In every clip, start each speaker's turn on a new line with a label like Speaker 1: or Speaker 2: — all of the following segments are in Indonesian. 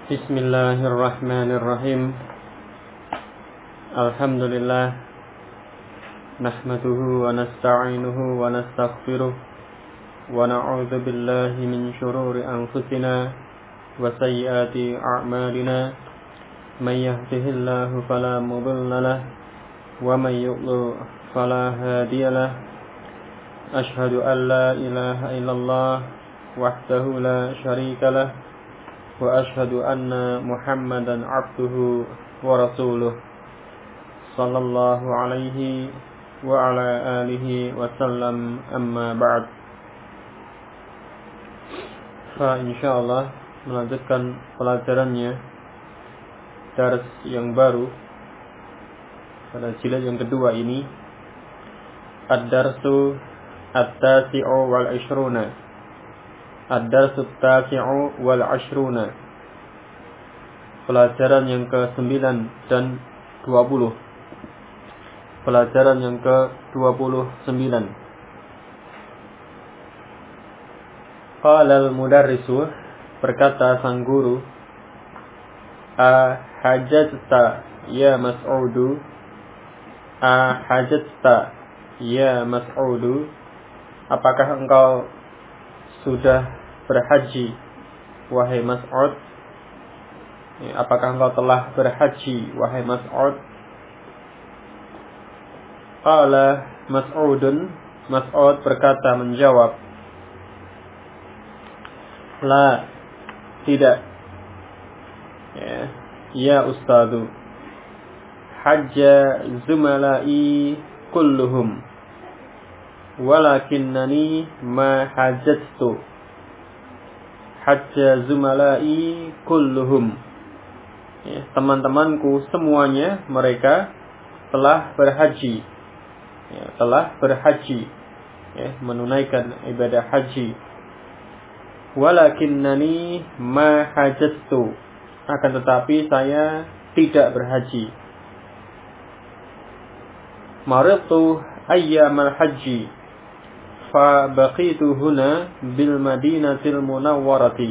Speaker 1: Bismillahirrahmanirrahim. Alhamdulillah. Nahmaduhu wa nasta'inuhu wa nastaghfiruh. Wa na'udzu billahi min shururi anfusina wa sayyiati a'malina. May yahdihillahu fala mudilla lahu wa may yudlil fala hadiya lahu. Ashhadu an la ilaha illallah wahdahu la syarika lahu. Wa ashhadu anna Muhammadan abduhu wa rasuluh sallallahu alaihi wa ala alihi wa sallam, amma ba'd. Insyaallah melanjutkan pelajarannya dars yang baru pada jilid yang kedua ini, ad-darsu at-tasi'u wal 'ishruna. Ad-darsu at-tasi'u wal 'ishruna. Pelajaran yang ke-9 dan 20. Pelajaran yang ke-29. Qala al-mudarrisu, berkata sang guru, ahajjata ya Mas'udu, ahajjata ya Mas'udu, apakah engkau sudah berhaji wahai Mas'ud? Apakah engkau telah berhaji wahai Mas'ud? Qala Mas'udun, Mas'ud berkata menjawab, la, tidak. Ya ustadu, hajja zumalai kulluhum walakinnani ma hajjatu. Hajja zumalai kulluhum, teman-temanku semuanya mereka telah berhaji, menunaikan ibadah haji. Walakinnani ma hajjatu, akan tetapi saya tidak berhaji. Maridtu ayyamal haji fa baqitu huna bil madinatil munawwarati.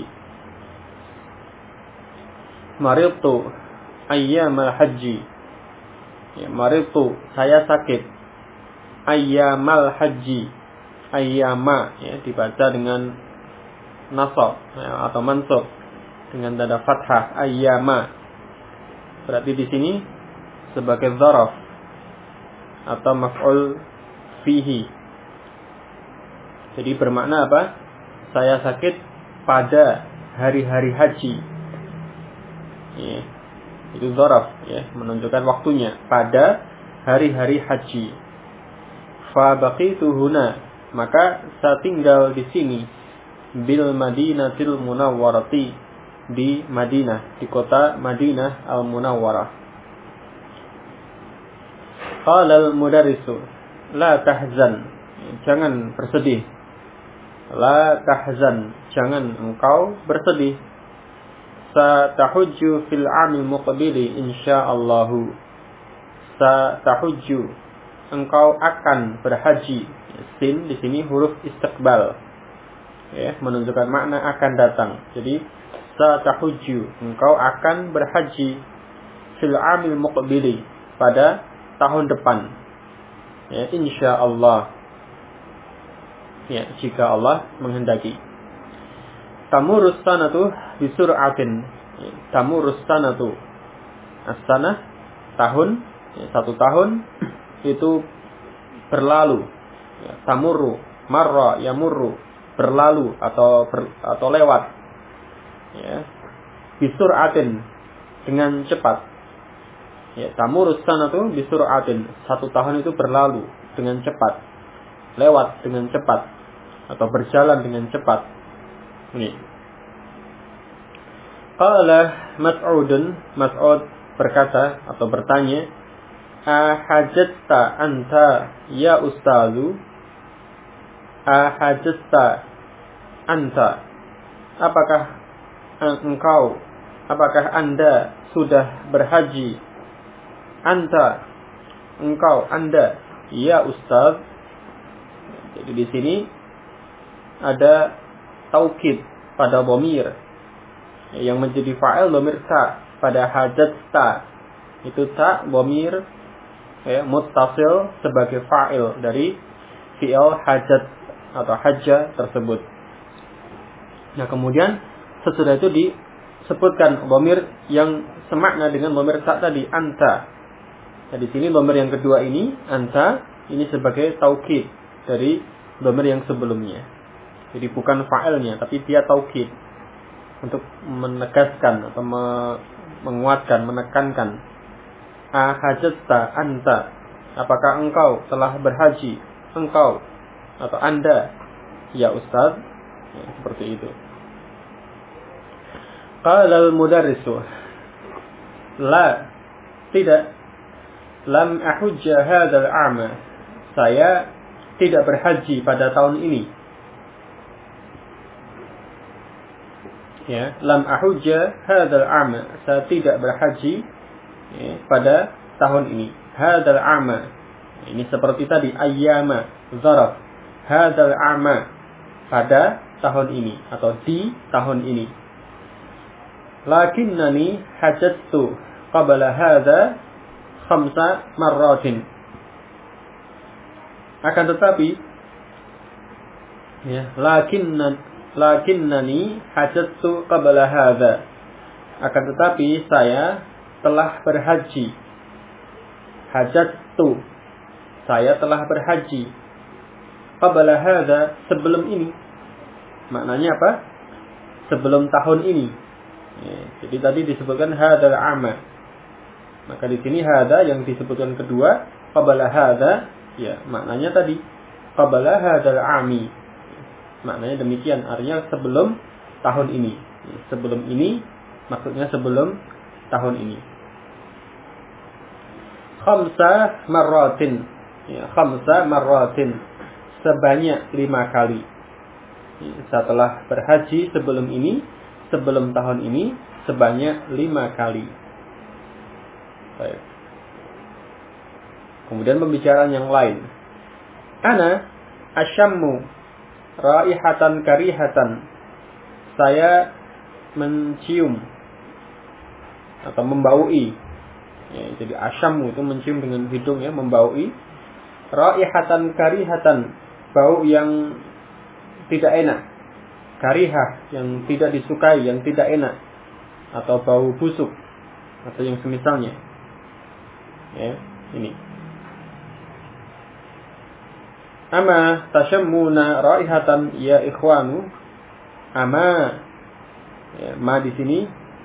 Speaker 1: Maridtu ayyamal haji, maridtu saya sakit. Ayyamal haji, ayyama dibaca dengan nasab atau mansub dengan tanda fathah, ayyama. Berarti di sini sebagai dzaraf atau maf'ul fihi. Jadi bermakna apa? Saya sakit pada hari-hari haji. Itu dzaraf, menunjukkan waktunya, pada hari-hari haji. Fa baqitu huna, maka saya tinggal di sini, bil Madinatil Munawwarati, di Madinah, di kota Madinah al-Munawwarah. Qala al-mudarrisu, la tahzan, jangan bersedih. La tahzan, jangan engkau bersedih. Satahujju fil 'amil muqbili insyaallahu. Satahujju, engkau akan berhaji. Sin di sini huruf istiqbal, menunjukkan makna akan datang. Jadi satahujju, engkau akan berhaji fil 'amil muqbili, pada tahun depan, insyaallah, jika Allah menghendaki. Tamurus sanatu bisur'atin. Tamurus sanatu, as-sanah tahun, satu tahun itu berlalu. Tamurru, marra yamurru, berlalu atau lewat. Bisur'atin, dengan cepat. Tamurus sanatu bisur'atin, satu tahun itu berlalu dengan cepat, lewat dengan cepat, atau berjalan dengan cepat. Ini. Qala Mas'udun, Mas'ud berkata atau bertanya, ahajjata anta ya ustazu? Ahajjata anta, apakah anda sudah berhaji? Anta, engkau, anda, ya ustaz. Jadi di sini ada taukid pada dhamir. Yang menjadi fa'il dhamir ta. Pada hajjata itu ta dhamir muttasil sebagai fa'il dari fi'il hajat atau hajja tersebut. Nah, kemudian sesudah itu disebutkan dhamir yang semakna dengan dhamir ta tadi, anta. Nah, di sini dhamir yang kedua ini, anta, ini sebagai taukid dari dhamir yang sebelumnya. Jadi bukan fa'ilnya, tapi dia taukid untuk menegaskan atau menguatkan, menekankan. Ahajata anta, apakah engkau telah berhaji? Engkau atau anda? Ya Ustaz, ya, seperti itu. Qala al-mudarrisu, la, tidak. Lam ahujja hadzal 'ama, saya tidak berhaji pada tahun ini. Ya, lam ahujja hadzal 'ama, saya tidak berhaji pada tahun ini. Hadzal 'ama, ini seperti tadi ayyama, zaraf. Hadzal 'ama, pada tahun ini atau di tahun ini. Lakinnani hajjatu qabla hadza 5 marratin. Akan tetapi ya, lakinnani hajjatu qabla hadza. Akan tetapi saya telah berhaji. Hajjatu, saya telah berhaji. Qabla hadza, sebelum ini. Maknanya apa? Sebelum tahun ini. Ya, jadi tadi disebutkan hadzal 'ama. Maka di sini hadza yang disebutkan kedua, qabla hadza, ya, maknanya tadi qabla hadzal 'ami. Maknanya demikian, artinya sebelum tahun ini. Ya, sebelum ini maksudnya sebelum tahun ini. 5 marratin. Ya, 5 marratin. Sebanyak 5 kali. Ya, setelah berhaji sebelum ini, sebelum tahun ini, sebanyak 5 kali. Baik. Kemudian pembicaraan yang lain. Ana asyammu raihatan karihatan. Saya mencium atau membaui. Ya, jadi asyammu itu mencium dengan hidung, ya, membaui. Raihatan karihatan, bau yang tidak enak. Karihah, yang tidak disukai, yang tidak enak, atau bau busuk atau yang semisalnya. Ya, ini. Ama tashammuna raihatan ya ikhwanu. Ama, ya, ma di sini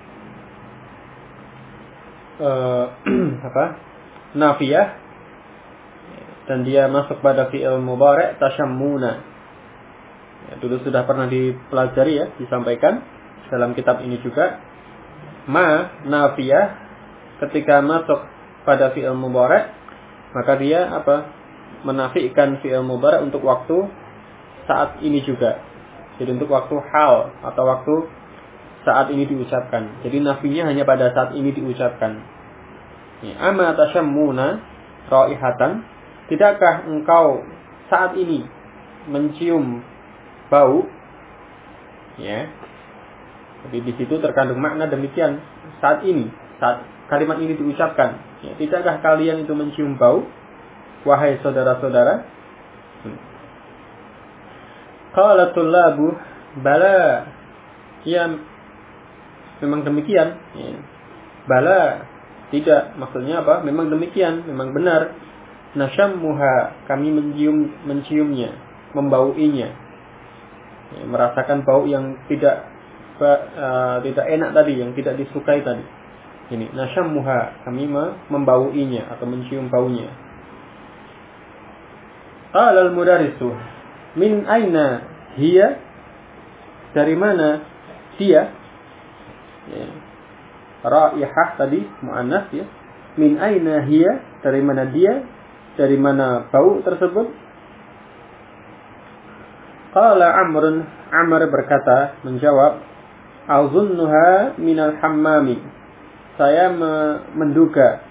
Speaker 1: nafiyah, dan dia masuk pada fi'il mudhari' tashammuna. Ya, dulu sudah pernah dipelajari, ya, disampaikan dalam kitab ini juga. Ma nafiyah ketika masuk pada fi'il mudhari', maka dia menafikan fi'il mudhari' untuk waktu saat ini juga. Jadi untuk waktu hal atau waktu saat ini diucapkan. Jadi nafinya hanya pada saat ini diucapkan. Ya, ama tashammuna raihatan, tidakkah engkau saat ini mencium bau? Ya. Jadi di situ terkandung makna demikian. Saat ini, saat kalimat ini diucapkan, ya, tidakkah kalian itu mencium bau, wahai saudara-saudara? Qala tullabu, bala. Ya, memang demikian. Ya. Bala, tidak. Maksudnya apa? Memang demikian, memang benar. Nashammuha, kami menciumnya, membauinya. Ya, merasakan bau yang tidak enak tadi, yang tidak disukai tadi. Ini nashammuha, kami membauinya atau mencium baunya. Qala al-mudarrisu, min aina hiya, dari mana dia? Ya. Raihah tadi muannas, ya. Min aina hiya, dari mana dia? Dari mana bau tersebut? Qala Amrun, Amr berkata, menjawab, azunnuha minal hammami. Saya menduga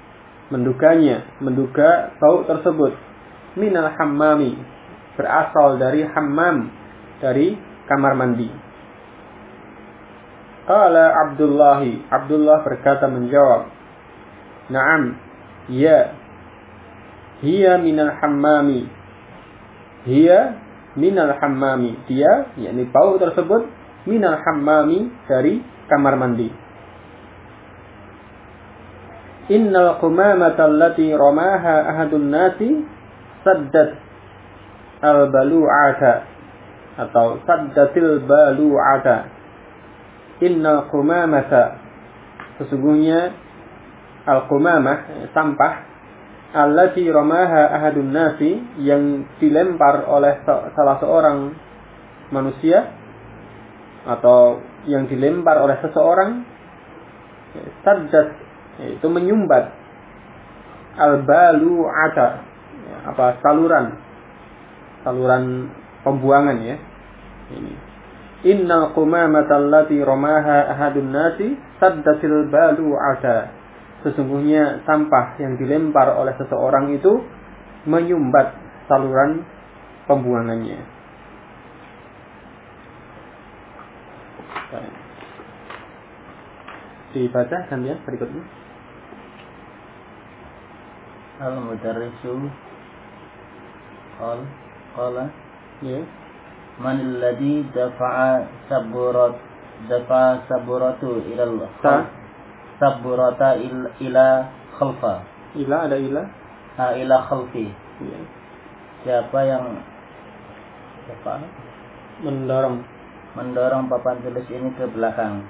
Speaker 1: bau tersebut minal hammami, berasal dari hammam, dari kamar mandi. Qala Abdullah berkata menjawab, Naam, ya, hiya minal hammami. Hiya minal hammami. Dia, yakni bau tersebut, minal hammami, dari kamar mandi. Innal qumamata allati ramaha ahadun nasi saddat al-balu'ata atau saddatil balu'ata. Innal qumamata, sesungguhnya al-qumamah, sampah, allati ramaha ahadun nasi, yang dilempar oleh salah seorang manusia atau yang dilempar oleh seseorang, saddat, itu menyumbat, al-balu'ata, saluran pembuangan, ya. Ini. Innal qumamata allati ramaha ahadun nasi saddatil balu'ata. Sesungguhnya sampah yang dilempar oleh seseorang itu menyumbat saluran pembuangannya. Dibaca gantian berikutnya.
Speaker 2: Al-mudarrisu qala
Speaker 1: Ya.
Speaker 2: Man alladhi dafa'a saburatu ila saburata ila khalfa.
Speaker 1: Ila ada ila?
Speaker 2: Ila khalfi.
Speaker 1: Ya.
Speaker 2: Siapa yang mendorong papan tulis ini ke belakang.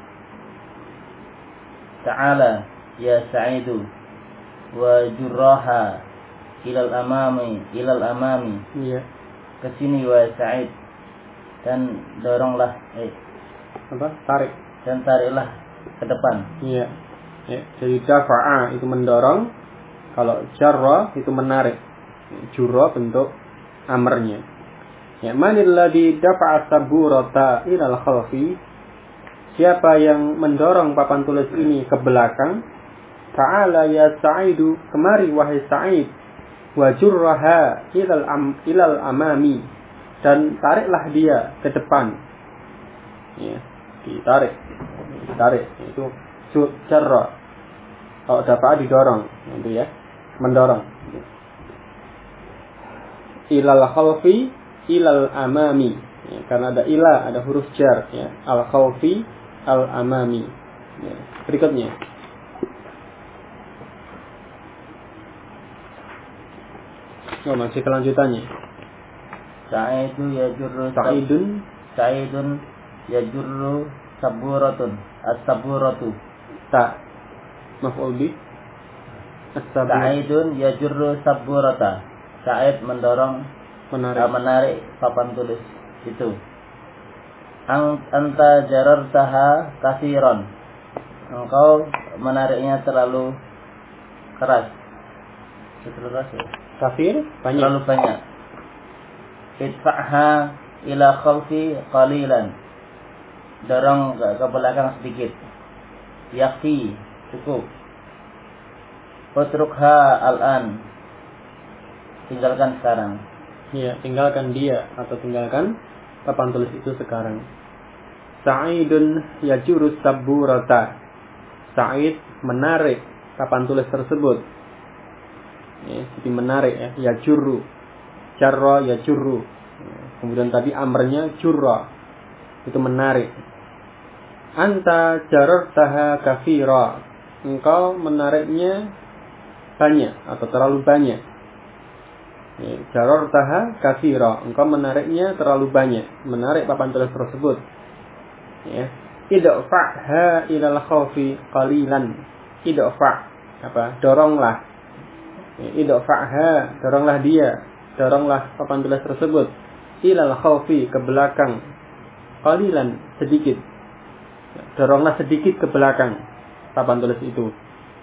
Speaker 2: Ta'ala ya Sa'idu wa jurraha ilal amami.
Speaker 1: Iya.
Speaker 2: Kesini wa Sa'id, dan doronglah
Speaker 1: tarik,
Speaker 2: dan tariklah ke depan.
Speaker 1: Iya. Ya, jadi dafa'a itu mendorong, kalau jarra itu menarik. Jurra bentuk amarnya. Ya, manil ladzi dafa'a saburata ilal khalfi. Siapa yang mendorong papan tulis ini ke belakang? Ta'ala ya Sa'idu, kemari wahai Sa'id. Wa jurraha ilal amami, dan tariklah dia ke depan. Ya, ditarik itu jarra. Kalau dapat didorong, itu ya, mendorong. Ilal khalfi ilal amami, ya, karena ada ila, ada huruf jar, ya. Al khalfi al amami. Ya. Berikutnya. Masih kelanjutannya.
Speaker 2: Sa'idun yajurru saburatun. As-saburatu.
Speaker 1: Maf'ul bih.
Speaker 2: Sa'idun yajurru saburata. Sa'id menarik papan tulis itu. Anta jarartaha kasiron. Engkau menariknya terlalu keras.
Speaker 1: Kafir banyak.
Speaker 2: Terlalu banyak. Idfa'ha ila khalfi qalilan. Dorong ke belakang sedikit. Yakfi, cukup. Utrukha al-an. Tinggalkan sekarang.
Speaker 1: Iya, tinggalkan dia atau tinggalkan papan tulis itu sekarang. Sa'idun yajurus saburata. Sa'id menarik papan tulis tersebut. Ya, jadi menarik, ya. Yajurru. Jarra yajurru. Kemudian tadi amrnya jurra. Itu menarik. Anta jarartaha kafira. Engkau menariknya banyak atau terlalu banyak. Ya, jarartaha kafira. Engkau menariknya terlalu banyak. Menarik papan tulis tersebut. Ya. Idfa'ha ilal khawfi qalilan. Idfa', doronglah. Idfa'ha, doronglah dia, doronglah papan tulis tersebut ilal khawfi, ke belakang, qalilan, sedikit, doronglah sedikit ke belakang papan tulis itu.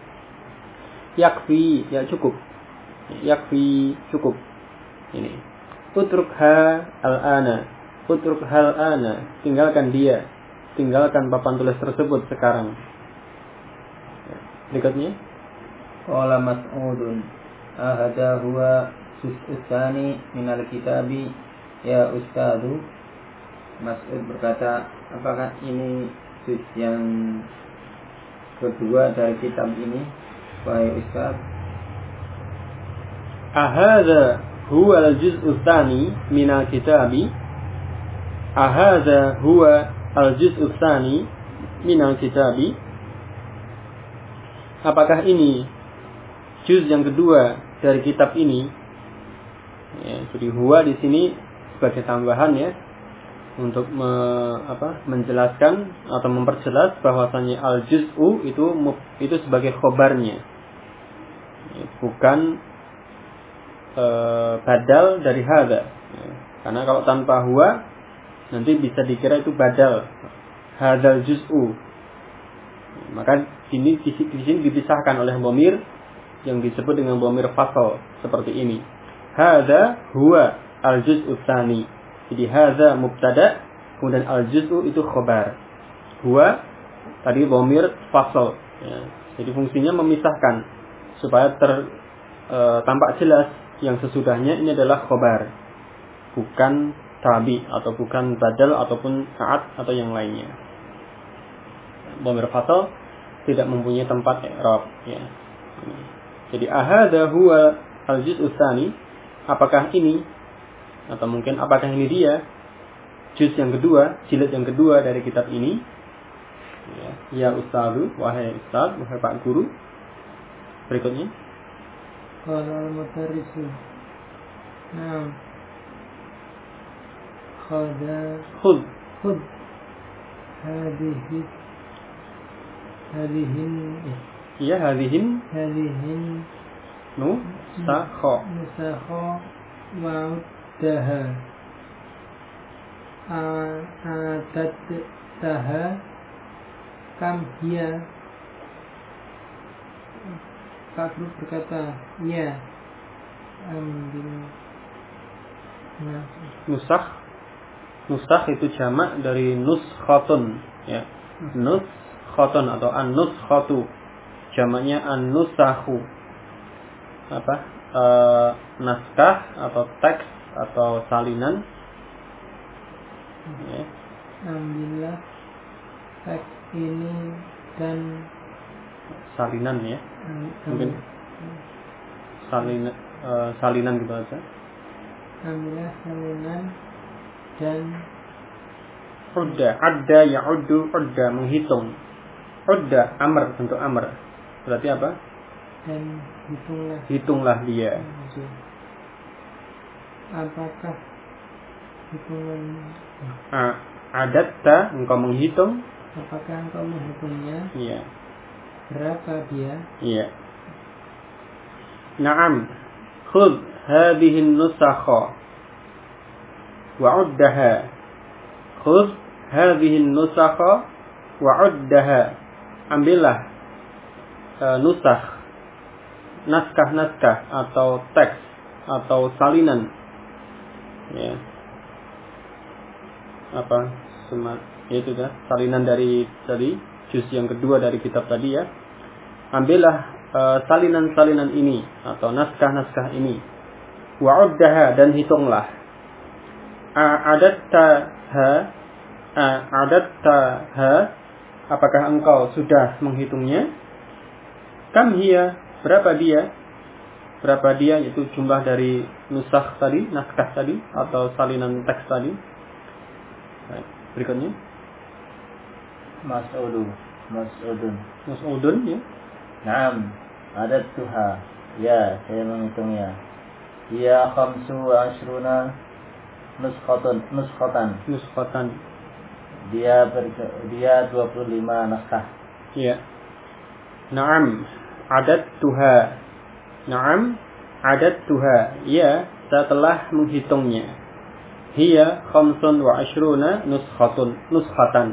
Speaker 1: Yakfi, ya cukup. Yakfi, cukup. Ini. Utrukha al-ana. Utrukha al-ana, tinggalkan dia, tinggalkan papan tulis tersebut sekarang. Berikutnya.
Speaker 2: Qala Mas'udun ahada huwa sus'usani minal kitabi ya ustadu. Mas'ud berkata, apakah ini juz yang kedua dari kitab ini, wahai Ustaz?
Speaker 1: Ahadha huwa al-juz'u tsani min al-kitabi? Ahadha huwa al-juz'u tsani min al-kitabi? Apakah ini juz yang kedua dari kitab ini? Ya, jadi huwa di sini sebagai tambahan ya, untuk menjelaskan atau memperjelas bahwasanya al-juz'u itu sebagai khobarnya, bukan badal dari hadza. Karena kalau tanpa huwa nanti bisa dikira itu badal hadzal juz'u. Maka di sini dipisahkan oleh dhamir yang disebut dengan dhamir fasl seperti ini. Hadza huwa al-juz'u tsani. Jadi hadza mubtada, kemudian al-juz'u itu khobar. Huwa tadi dhamir fasl ya. Jadi fungsinya memisahkan supaya tampak jelas yang sesudahnya ini adalah khobar, bukan tabi atau bukan badal ataupun saat atau yang lainnya. Dhamir fasl tidak mempunyai tempat i'rab ya. Jadi ahadha huwa al-juz'u tsani, apakah ini atau mungkin apakah ini dia juz yang kedua, jilid yang kedua dari kitab ini? Ya Ustazu, wahai Ustaz, wahai Pak Guru. Berikutnya.
Speaker 3: Qala al-mudarrisu. Naam. Khud. Hadihin nusakha wa'uddaha a'adattaha kam hiya. Pak Guru berkata, ya, ambil. Nah,
Speaker 1: Nusakh itu jamak dari nuskhatun ya. Nuskhatun atau an-nuskhatu. Jamaknya an-nusakhu. Naskah atau teks atau salinan. Ya.
Speaker 3: Ambillah teks ini dan
Speaker 1: salinan ya. Mungkin salinan gitu aja.
Speaker 3: Ambillah salinan dan
Speaker 1: adda ya'uddu, adda menghitung. Adda amr, bentuk amr. Berarti apa?
Speaker 3: Dan
Speaker 1: hitunglah dia.
Speaker 3: Apakah hitungan
Speaker 1: adatta, engkau menghitung?
Speaker 3: Apakah engkau menghitungnya?
Speaker 1: Iya.
Speaker 3: Berapa dia?
Speaker 1: Iya. Naam. Khudh hadhihi an-nusakha wa'uddaha. Khudh hadhihi an-nusakha wa'uddaha. Ambillah nusakh, naskah-naskah atau teks atau salinan. Ya. Itu dah salinan dari juz yang kedua dari kitab tadi ya. Ambillah salinan-salinan ini atau naskah-naskah ini. Wa'uddaha, dan hitunglah. A'adattaha, apakah engkau sudah menghitungnya? Kam hiya, berapa dia? Berapa dia, itu jumlah dari nusakh tadi, naskah tadi atau salinan teks tadi. Baik, berikutnya. Mas'udun ya.
Speaker 2: Naam, adattuha. Ya, saya menghitungnya. Ya 25 nuskhatan. Dia 25 naskah.
Speaker 1: Ya. Naam, adattuha. Ya, saya telah menghitungnya. Hiya 25 nuskhatan.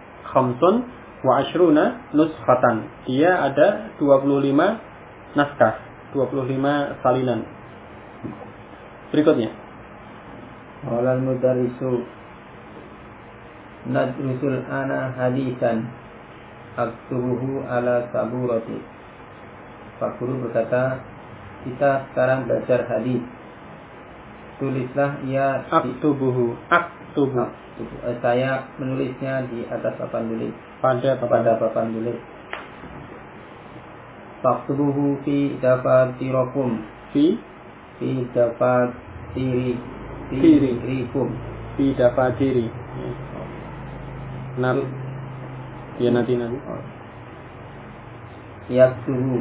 Speaker 1: 25 nuskhatan. Dia ada 25 naskah, 25 salinan. Berikutnya.
Speaker 2: Qala al-mudarrisu nadrusul ana hadisan aktubuhu ala saburati. Pak Guru berkata, kita sekarang belajar hadis. Tulislah ia
Speaker 1: aktubu.
Speaker 2: Saya menulisnya di atas papan tulis.
Speaker 1: pada
Speaker 2: papan tulis. Faktubuhu fi dafatirikum. Fi dafatirikum.
Speaker 1: Fi dafatiri. Nah, ya nanti.
Speaker 2: Yaktubu.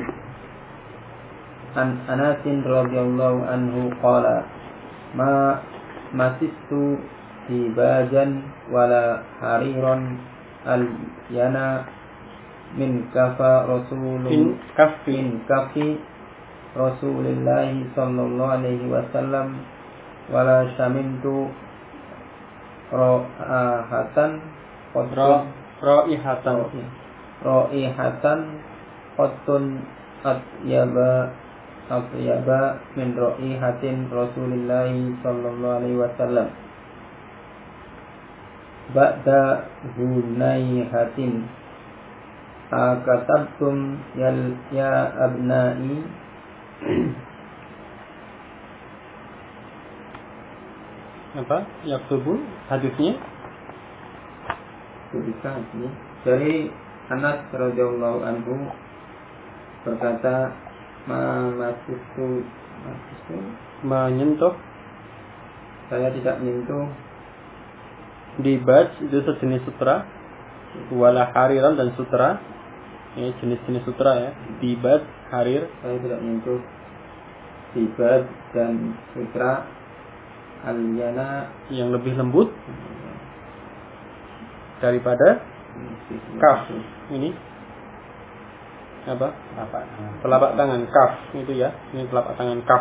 Speaker 2: An Anasin radhiyallahu anhu qala ma masistu dibajan wala hariran al yana min kafa kafi Rasulillahi sallallahu alaihi wasallam wala syamintu raihatan qattun atyaba min raihatin Rasulillahi sallallahu alaihi wasallam ba'da hunayhatin akatabtum ya abnai.
Speaker 1: Apa? Yaktubu hadisnya
Speaker 2: tulisan ini dari Anas radhiyallahu anhu berkata masistu
Speaker 1: menyentuh,
Speaker 2: saya tidak menyentuh
Speaker 1: dibaj itu sejenis sutra, wala hariran dan sutra, ini jenis-jenis sutra ya, dibaj, harir.
Speaker 2: Saya tidak menyentuh dibaj dan sutra al-yana
Speaker 1: yang lebih lembut daripada kaf. Ini apa? Telapak tangan kaf itu ya. Ini telapak tangan kaf.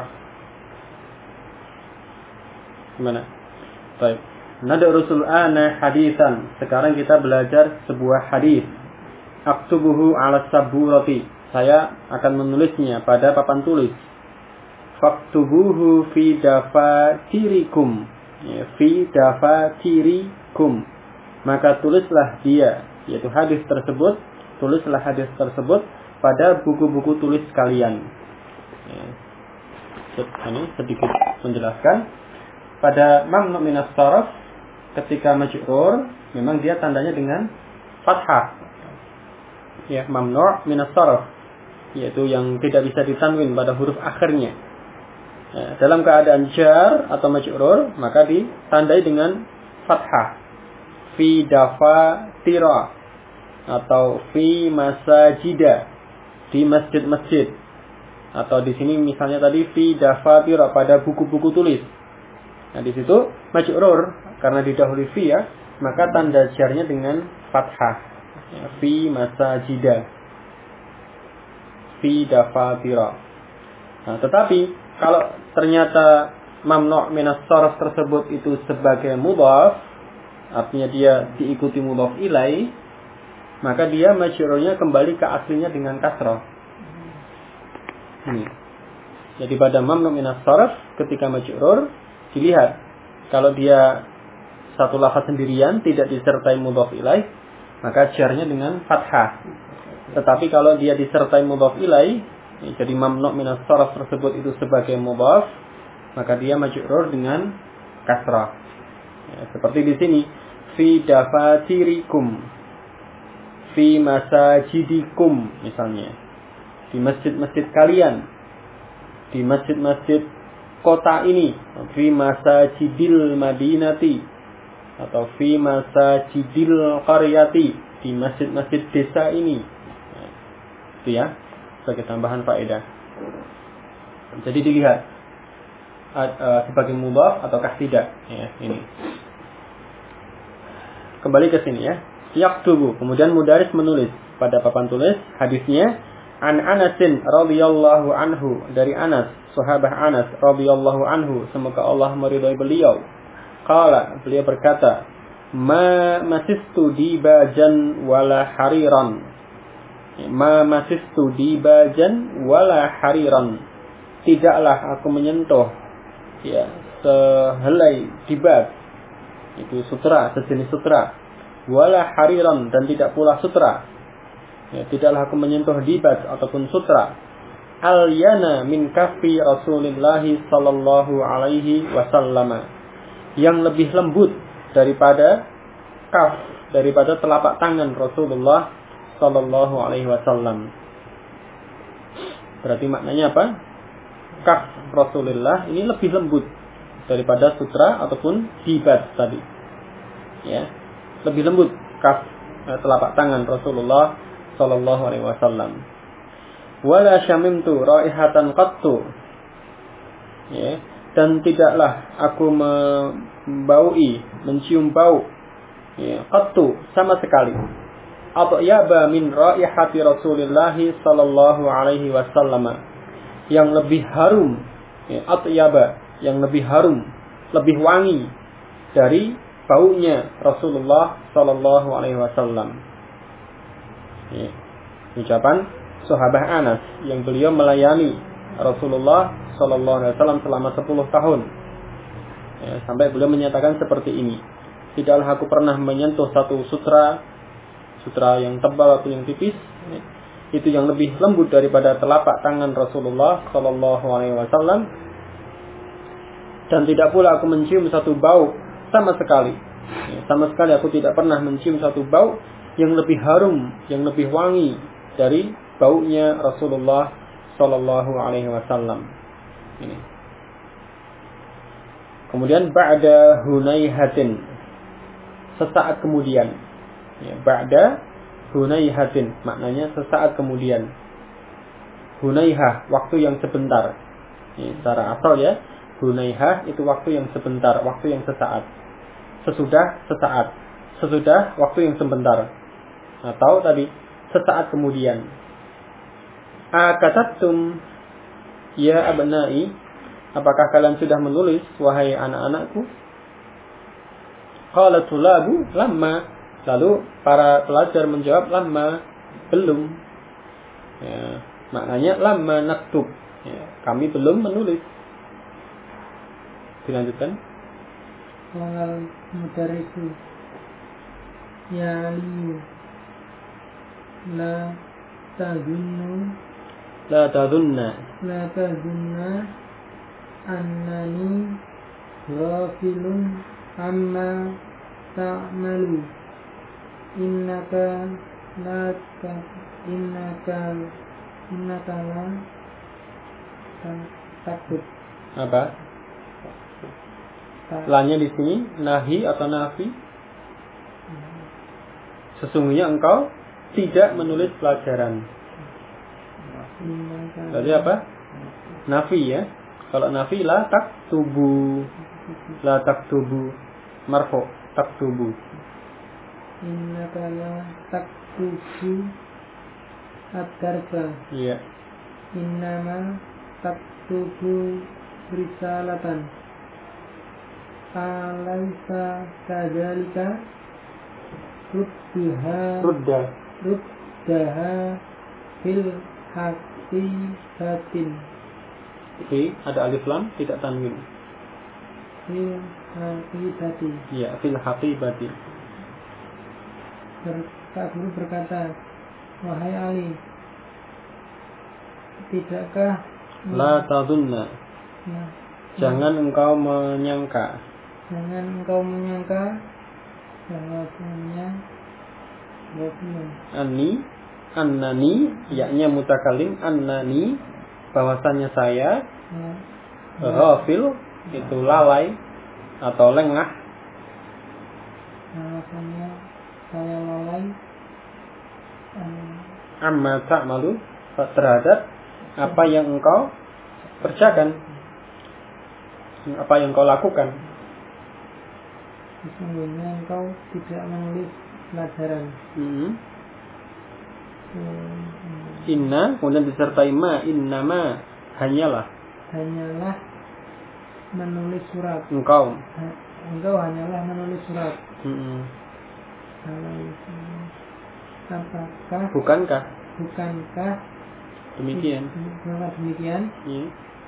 Speaker 1: Gimana? Baik. Nada Rasul ana hadisan. Sekarang kita belajar sebuah hadis. Aktubuhu ala saburati. Saya akan menulisnya pada papan tulis. Faktubuhu fi dafatirikum. Ya, fi dafatirikum. Maka tulislah dia, yaitu hadis tersebut, tulislah hadis tersebut pada buku-buku tulis kalian. Ya. Ini sedikit menjelaskan. Pada mamnu minas sarf, ketika majrur, memang dia tandanya dengan fathah. Ya, mamnu minas sarf, yaitu yang tidak bisa ditanwin pada huruf akhirnya. Ya, dalam keadaan jar atau majrur, maka ditandai dengan fathah. Fi dafatira atau fi masajida, di masjid-masjid, atau di sini misalnya tadi fi dafatira pada buku-buku tulis. Nah di situ majrur karena didahului fi ya, maka tanda jarnya dengan fathah. Ya, fi masajida, fi dafatira. Nah tetapi kalau ternyata mamnu' minas sarf tersebut itu sebagai mudhaf, artinya dia diikuti mudhaf ilai, maka dia majrurnya kembali ke aslinya dengan kasrah. Jadi pada mamnu minas sarf ketika majrur dilihat kalau dia satu lafaz sendirian tidak disertai mudhaf ilai, maka jarnya dengan fathah. Tetapi kalau dia disertai mudhaf ilai, jadi mamnu minas sarf tersebut itu sebagai mudhaf, maka dia majrur dengan kasrah. Ya, seperti di sini fi dafatirikum, fi masajidikum misalnya, di masjid-masjid kalian, di masjid-masjid kota ini, fi masajidil madinati, atau fi masajidil qaryati, di masjid-masjid desa ini. Itu ya, sebagai tambahan faedah. Jadi dilihat sebagai mudhaf ataukah tidak. Ya, ini. Kembali ke sini ya. Yaktubu, kemudian mudaris menulis pada papan tulis hadisnya an Anasin radhiyallahu anhu, dari Anas, sahabat Anas radhiyallahu anhu, semoga Allah meridhai beliau. Qala, beliau berkata, ma masistu dibajan wala hariran. Ma masistu dibajan wala hariran. Tidaklah aku menyentuh ya sehelai dibaj, itu sutra, sejenis sutra, wala hariran, dan tidak pula sutra. Ya, tidaklah aku menyentuh dibaj ataupun sutra. Al-yana min kafi Rasulillahi sallallahu alaihi wasallam, yang lebih lembut daripada kaf, daripada telapak tangan Rasulullah sallallahu alaihi wasallam. Berarti maknanya apa? Kaf Rasulullah ini lebih lembut daripada sutra ataupun jibat tadi. Ya, lebih lembut kaf telapak tangan Rasulullah sallallahu alaihi wasallam. Wala syamimtu raihatan qattu. Ya, dan tidaklah aku mencium bau ya, qattu sama sekali. Atyaba min raihati Rasulillah sallallahu alaihi wasallam. Yang lebih harum, ya, atyaba, yang lebih harum, lebih wangi dari baunya Rasulullah sallallahu alaihi wasallam. Ya. Ucapan sahabat Anas yang beliau melayani Rasulullah sallallahu alaihi wasallam selama 10 tahun. Ya, sampai beliau menyatakan seperti ini. Tidaklah aku pernah menyentuh satu sutra yang tebal atau yang tipis, ya, itu yang lebih lembut daripada telapak tangan Rasulullah sallallahu alaihi wasallam. Dan tidak pula aku mencium satu bau sama sekali. Ya, sama sekali aku tidak pernah mencium satu bau yang lebih harum, yang lebih wangi dari baunya Rasulullah sallallahu alaihi wasallam. Ini. Kemudian ba'da hunayhatin, sesaat kemudian. Ya, ba'da hunayhatin maknanya sesaat kemudian. Hunaihah waktu yang sebentar. Ya, secara asal ya, hunaihah itu waktu yang sebentar, waktu yang sesaat. Sesudah sesaat, sesudah waktu yang sebentar. Atau tadi sesaat kemudian. Akatattum ya abnai, apakah kalian sudah menulis wahai anak-anakku? Qala tulabu lamma, lalu para pelajar menjawab lamma, belum. Ya, maknanya lamma naktub, ya, kami belum menulis. Dilanjutkan.
Speaker 3: Wal mudarrisu ya aliyu la tadunna annani ghafilun amma ta'malu innaka la takut.
Speaker 1: Apa? Lanya di sini nahi atau nafi? Sesungguhnya engkau tidak menulis pelajaran. Berarti apa? Nafi ya. Kalau nafi la taktubu, marfu taktubu.
Speaker 3: Innaka la taktubu ad-darsa.
Speaker 1: Iya.
Speaker 3: Innama taktubu risalatan. Alaysa kadzalika ruddaha fil haqiqatin.
Speaker 1: Fi ada alif lam tidak tanwin.
Speaker 3: Fil haqiqati.
Speaker 1: Ya, fil haqiqati.
Speaker 3: Guru berkata, wahai Ali, tidakkah
Speaker 1: la tadunna,
Speaker 3: ya,
Speaker 1: jangan engkau menyangka
Speaker 3: bahwasanya
Speaker 1: annani yaknya mutakalim, annani bahwasanya saya ghafil itu lalai atau lengah,
Speaker 3: bahwasanya saya lalai
Speaker 1: amma ta'malu terhadap apa yang engkau kerjakan, apa yang engkau lakukan.
Speaker 3: Sesungguhnya engkau tidak menulis pelajaran.
Speaker 1: Inna kemudian disertai ma, innama hanyalah
Speaker 3: menulis surat.
Speaker 1: Engkau
Speaker 3: hanyalah menulis surat. Apakah bukankah
Speaker 1: demikian?
Speaker 3: Demikian.
Speaker 1: Ya.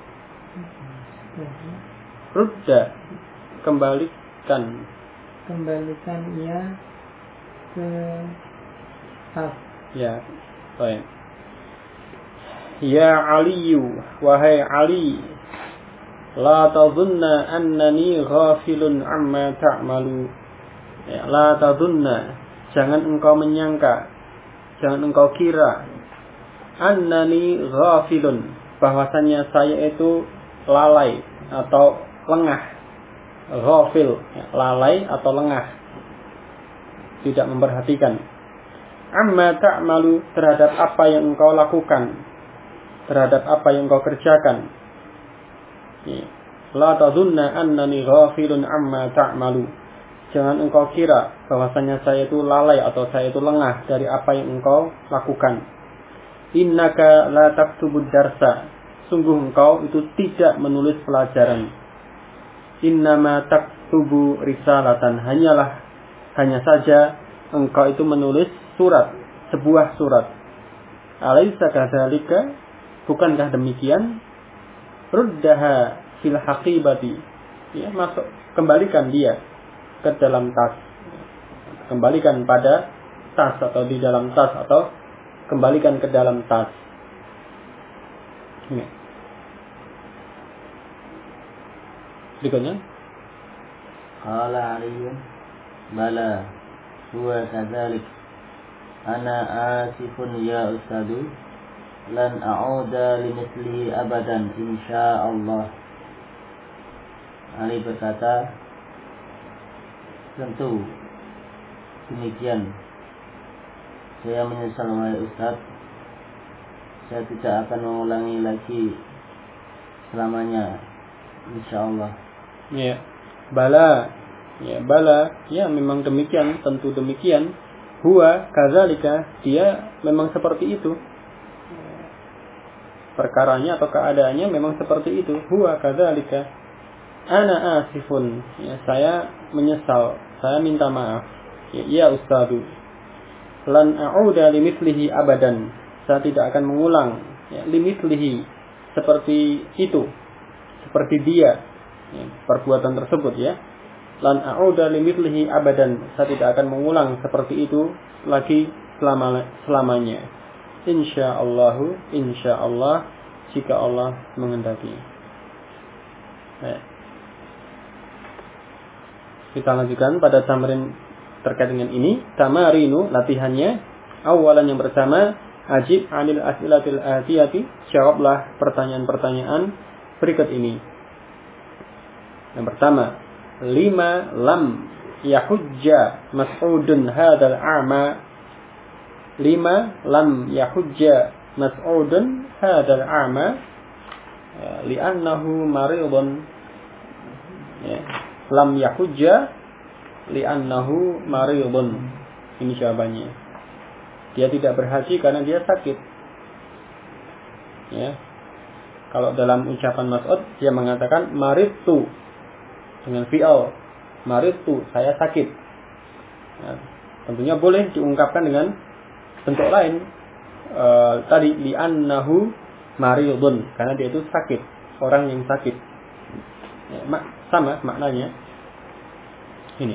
Speaker 1: Rudda kembalikan ia ke tas. Ya, baik. Ya Aliyu, wahai Ali, la tadhunna annani ghafilun amma ta'malu. Ya, la tadhunna, jangan engkau menyangka, jangan engkau kira, annani ghafilun, bahwasanya saya itu lalai atau lengah. Ghafil, lalai atau lengah, tidak memperhatikan. Amma ta'malu, terhadap apa yang engkau lakukan, terhadap apa yang engkau kerjakan. La tadhunna annani ghafilun amma ta'malu, jangan engkau kira bahwasanya saya itu lalai atau saya itu lengah dari apa yang engkau lakukan. Innaka la taktubud darsa, sungguh engkau itu tidak menulis pelajaran. Innama taktubu risalatan, hanya saja engkau itu menulis surat, sebuah surat. Alaysa kadzalika, bukankah demikian? Ruddaha fil haqibati, ya, kembalikan dia ke dalam tas, kembalikan pada tas atau di dalam tas, atau kembalikan ke dalam tas. Ini. Berikutnya,
Speaker 4: qala Aliyun bala huwa kadzalik ana asifun ya ustadu lan a'uda limithlihi abadan insyaallah. Ali berkata, tentu demikian, saya menyesal wahai Ustaz, saya tidak akan mengulangi lagi selamanya insyaallah.
Speaker 1: Ya, bala, ya memang demikian, tentu demikian. Huwa kadzalika, dia memang seperti itu. Perkaranya atau keadaannya memang seperti itu. Huwa kadzalika. Ana asifun, ya, saya menyesal, saya minta maaf. Ya ustadu. Lan a'uda limithlihi abadan, saya tidak akan mengulang, ya, limithlihi, seperti itu, seperti dia, ya, perbuatan tersebut, ya. Lan a'uda limithlihi abadan, saya tidak akan mengulang seperti itu lagi selamanya. Insyaallah, jika Allah menghendaki. Kita lanjutkan pada tamrin terkait dengan ini. Tamarinu, latihannya. Awalan, yang pertama, ajib anil as'ilatil atiyati, jawablah pertanyaan-pertanyaan berikut ini. Yang pertama, 5 lam yahujja mas'udun hadzal a'ma. 5 lam yahujja mas'udun hadzal a'ma li'annahu maridun. Ya. Lam yahujja li'annahu maridun. Ini jawabannya. Dia tidak berhaji karena dia sakit. Ya. Kalau dalam ucapan Mas'ud, dia mengatakan maridtu dengan fi'al. Maridtu, saya sakit. Nah, tentunya boleh diungkapkan dengan bentuk lain. Tadi li'annahu maridun, karena dia itu sakit, orang yang sakit. Ya, sama maknanya. Ini.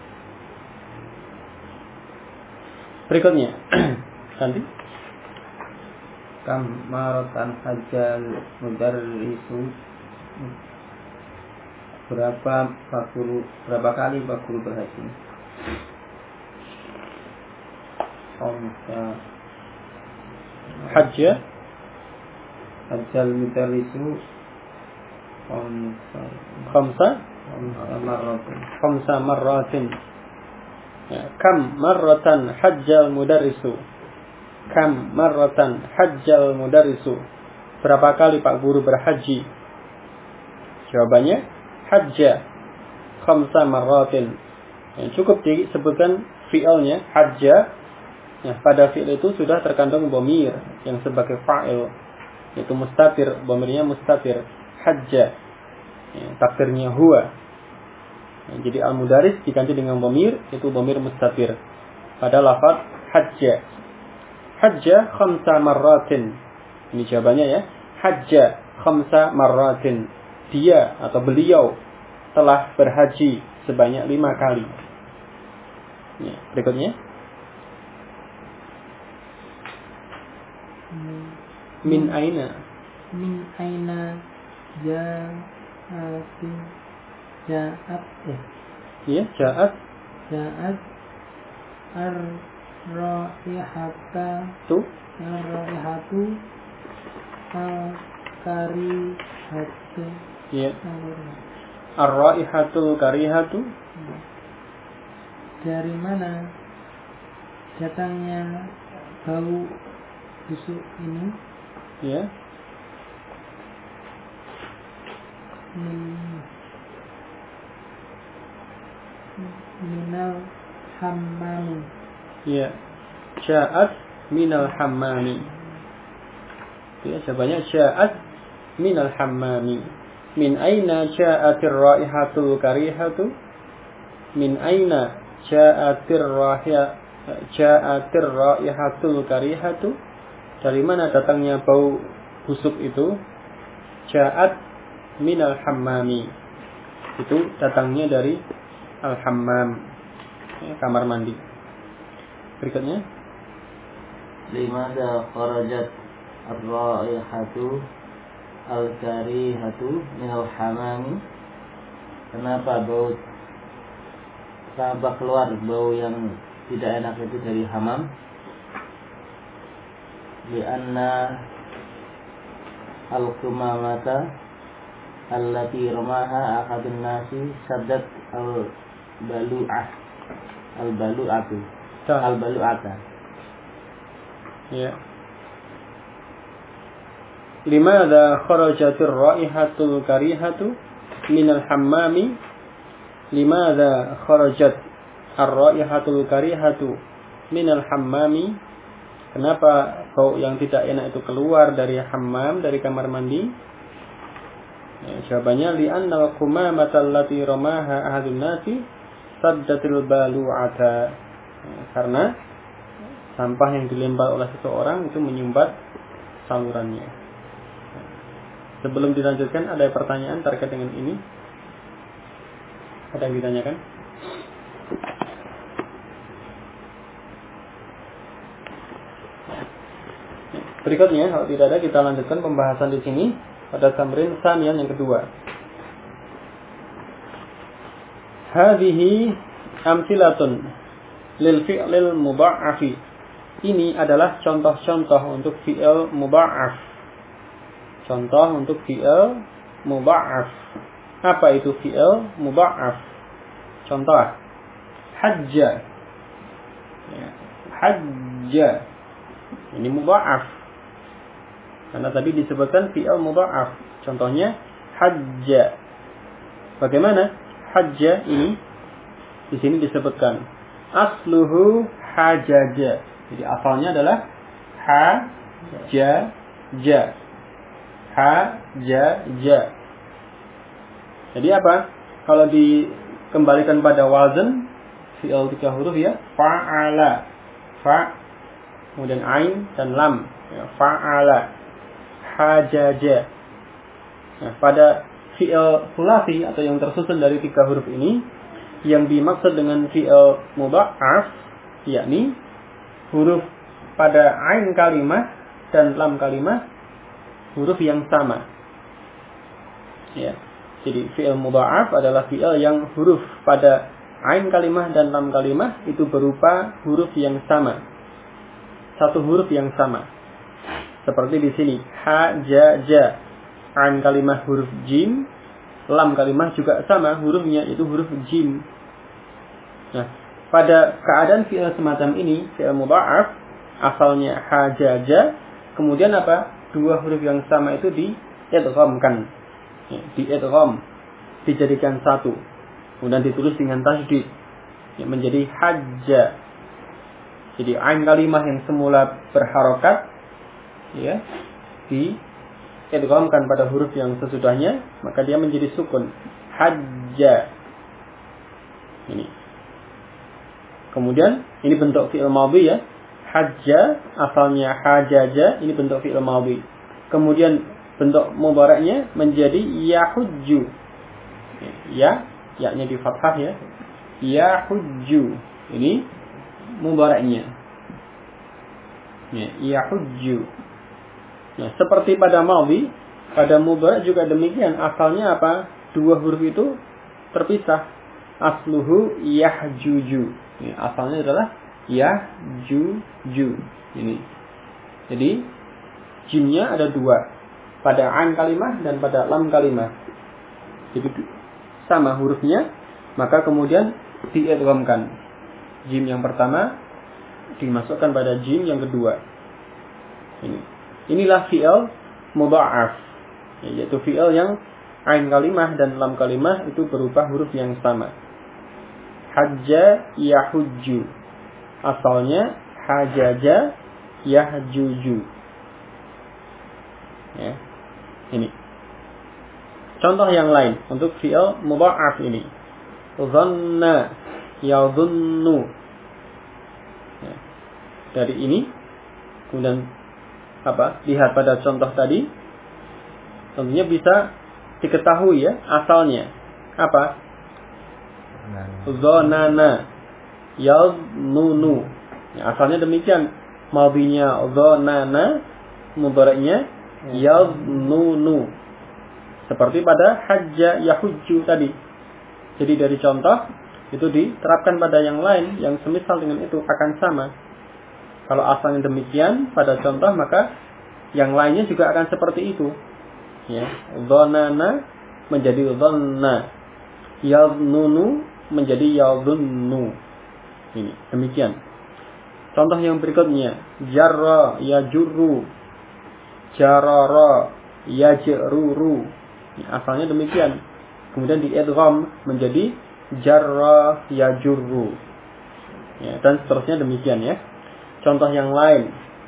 Speaker 1: Berikutnya. Nanti.
Speaker 2: Kam maratan hajjal mudarrisu, berapa kali Pak Guru berhaji?
Speaker 1: Hajjal
Speaker 2: mudarrisu
Speaker 1: khamsa marratin. Ya, kam marratan hajjal mudarrisu. Kam marratan hajjal mudarrisu. Berapa kali Pak Guru berhaji? Jawabannya hajja khamsa marratin. Ya, cukup disebutkan fi'ilnya hajja. Ya, pada fi'il itu sudah terkandung dhamir yang sebagai fa'il, yaitu mustatir, dhamirnya mustatir. Hajja, ya, takdirnya huwa. Ya, jadi al-mudaris diganti dengan dhamir, itu dhamir mustatir pada lafaz hajja. Hajja khamsa marratin. Ini jawabannya, ya. Hajja khamsa marratin. Dia atau beliau telah berhaji sebanyak 5 kali. Ya, berikutnya. Min aina
Speaker 3: ja'at
Speaker 1: ya, ja'at
Speaker 3: ar-raihata
Speaker 1: Tu
Speaker 3: ar-raihatu al-karihatu.
Speaker 1: ya. Ar-raihatul karihatu.
Speaker 3: Dari mana datangnya bau busuk ini?
Speaker 1: Ya.
Speaker 3: Minal hammami.
Speaker 1: Ya. Sya'at minal hammami. Ya, jawabannya sya'at minal hammami. Min aina sya'atir raihatul karihatu? Min aina sya'atir raihatul karihatu? Dari mana datangnya bau busuk itu? Sya'at minal hammami. Itu datangnya dari al-hammam, ya, kamar mandi. Berikutnya,
Speaker 4: Limada kharajat ar-raihatu al-karihatu minal hammami. Kenapa keluar bau yang tidak enak itu dari hamam? Lianna al-kumamata allati ramaha ahadun nasi saddat al-balu'ata.
Speaker 1: ya. Limadha kharajatir raihatul karihatu minal hammami? Limadha kharajat ar-raihatul karihatu minal hammami? Kenapa bau yang tidak enak itu keluar dari hammam, dari kamar mandi? Ya, jawabannya li'annal qumamata allati ramaha ahadun nasi saddatil balu'ata. Ya, karena sampah yang dilempar oleh seseorang itu menyumbat salurannya. Ya. Sebelum dilanjutkan, ada pertanyaan terkait dengan ini? Ada yang ditanyakan? Berikutnya, kalau tidak ada, kita lanjutkan pembahasan di sini pada tamrin sanian yang kedua. Hadhihi amsilatun lil fi'lil mudha'afi. Ini adalah contoh-contoh untuk fi'il mudha'af. Contoh untuk fi'il mudha'af. Apa itu fi'il mudha'af? Contoh. Hajja. Ya. Hajja. Ini mudha'af. Karena tadi disebutkan fi'il mudha'af. Contohnya hajja. Bagaimana? Hajja ini di sini disebutkan asluhu hajaja. Jadi asalnya adalah hajaja. Hajaja. Jadi apa? Kalau dikembalikan pada wazan fi'il 3 huruf ya, fa'ala. Fa, kemudian ain dan lam. Ya, fa'ala. Hajaja. Nah, pada fi'il sulasi atau yang tersusun dari 3 huruf ini, yang dimaksud dengan fi'il mudha'af yakni huruf pada ain kalimah dan lam kalimah huruf yang sama. Ya. Jadi fi'il mudha'af adalah fi'il yang huruf pada ain kalimah dan lam kalimah itu berupa huruf yang sama. Satu huruf yang sama. Seperti di sini, hajaja. Ain kalimah huruf jim, lam kalimah juga sama hurufnya, itu huruf jim. Nah, pada keadaan fi'il semacam ini, fi'il mudha'af, asalnya hajaja, kemudian apa? 2 huruf yang sama itu diidghamkan. Ya, diidgham, dijadikan satu. Kemudian ditulis dengan tasydid. Ya, menjadi hajja. Jadi ain kalimah yang semula berharokat ya, diidghamkan pada huruf yang sesudahnya, maka dia menjadi sukun. Hajja. Ini. Kemudian ini bentuk fi'il madhi ya. Hajja asalnya hajaja, ini bentuk fi'il madhi. Kemudian bentuk mudhari'nya menjadi yahujju. Ya, ya-nya di fathah ya. Yahujju. Ini mudhari'nya. Ya, yahujju. Nah, seperti pada madhi, pada mudhari' juga demikian. Asalnya apa? 2 huruf itu terpisah. Asluhu yahjuju. Ya, asalnya adalah yahjuju. Ini. Jadi jimnya ada dua, pada ain kalimah dan pada lam kalimah. Jadi sama hurufnya, maka kemudian diidghamkan. Jim yang pertama dimasukkan pada jim yang kedua. Inilah fi'il mudha'af, yaitu fi'il yang ain kalimah dan lam kalimah itu berupa huruf yang sama. Hajja yahujju, asalnya hajaja yahjuju. Ya. Ini. Contoh yang lain untuk fi'il mudha'af ini. Dhanna yadhunnu. Ya. Dari ini kemudian lihat pada contoh tadi, tentunya bisa diketahui ya asalnya apa? Dhanana yadhnunu. Ya, asalnya demikian. Madhinya dhanana, mudhari'nya yadhnunu. Seperti pada hajja yahujju tadi. Jadi dari contoh itu diterapkan pada yang lain yang semisal dengan itu akan sama. Kalau asalnya demikian pada contoh, maka yang lainnya juga akan seperti itu. Ya, dhanana menjadi dhanna, yadhnunu menjadi yadhunnu. Ini demikian. Contoh yang berikutnya, jarra yajurru, jarara yajruru. Asalnya demikian. Kemudian diidgham menjadi jarra yajurru. Ya, dan seterusnya demikian ya. Contoh yang lain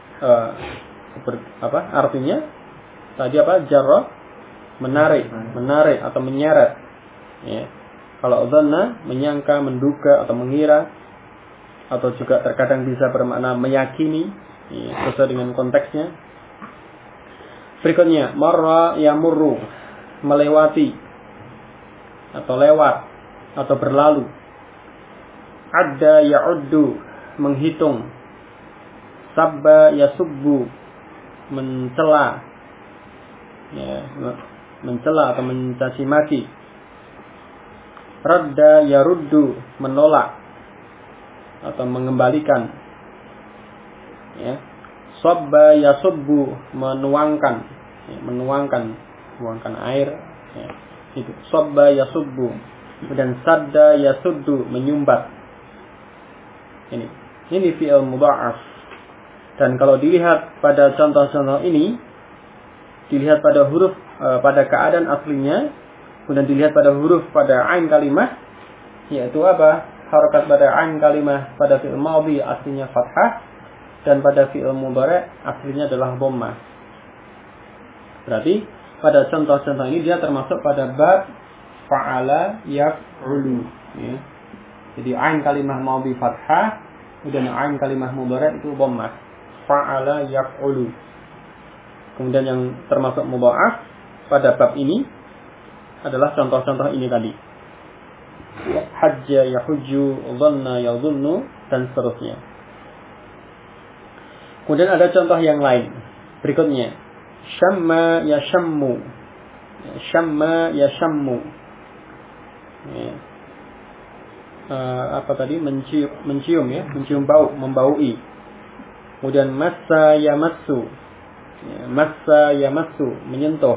Speaker 1: artinya tadi jarra menarik atau menyeret. Ya. Kalau dhanna menyangka, menduga atau mengira, atau juga terkadang bisa bermakna meyakini, ya, sesuai dengan konteksnya. Berikutnya, marra yamurru, melewati atau lewat atau berlalu. Adda ya'uddu, menghitung. Sabba yasubbu, mencela, ya, mencela atau mencaci maki. Radda yaruddu, menolak atau mengembalikan. Ya. Sabba yasubbu, menuangkan, ya, menuangkan air. Ya. Itu sabba yasubbu. Dan sadda yasuddu, menyumbat. Ini fi'il mudha'af. Dan kalau dilihat pada contoh-contoh ini, dilihat pada huruf pada keadaan aslinya, kemudian dilihat pada huruf pada ain kalimah, yaitu apa? Harakat pada ain kalimah pada fi'il madhi aslinya fathah, dan pada fi'il mudhari' aslinya adalah dhammah. Berarti pada contoh-contoh ini dia termasuk pada bab fa'ala yaf'ulu. Ya. Jadi ain kalimah madhi fathah, kemudian ain kalimah mudhari' itu dhammah. Fa'ala yaf'ulu. Kemudian yang termasuk mudha'af pada bab ini adalah contoh-contoh ini tadi. Hajja yahujju, dhanna yadhunnu, dan seterusnya. Kemudian ada contoh yang lain. Berikutnya, syamma yashammu. Syamma yashammu. Mencium ya, mencium bau, membaui. Kemudian massa yamassu. Massa yamassu, menyentuh.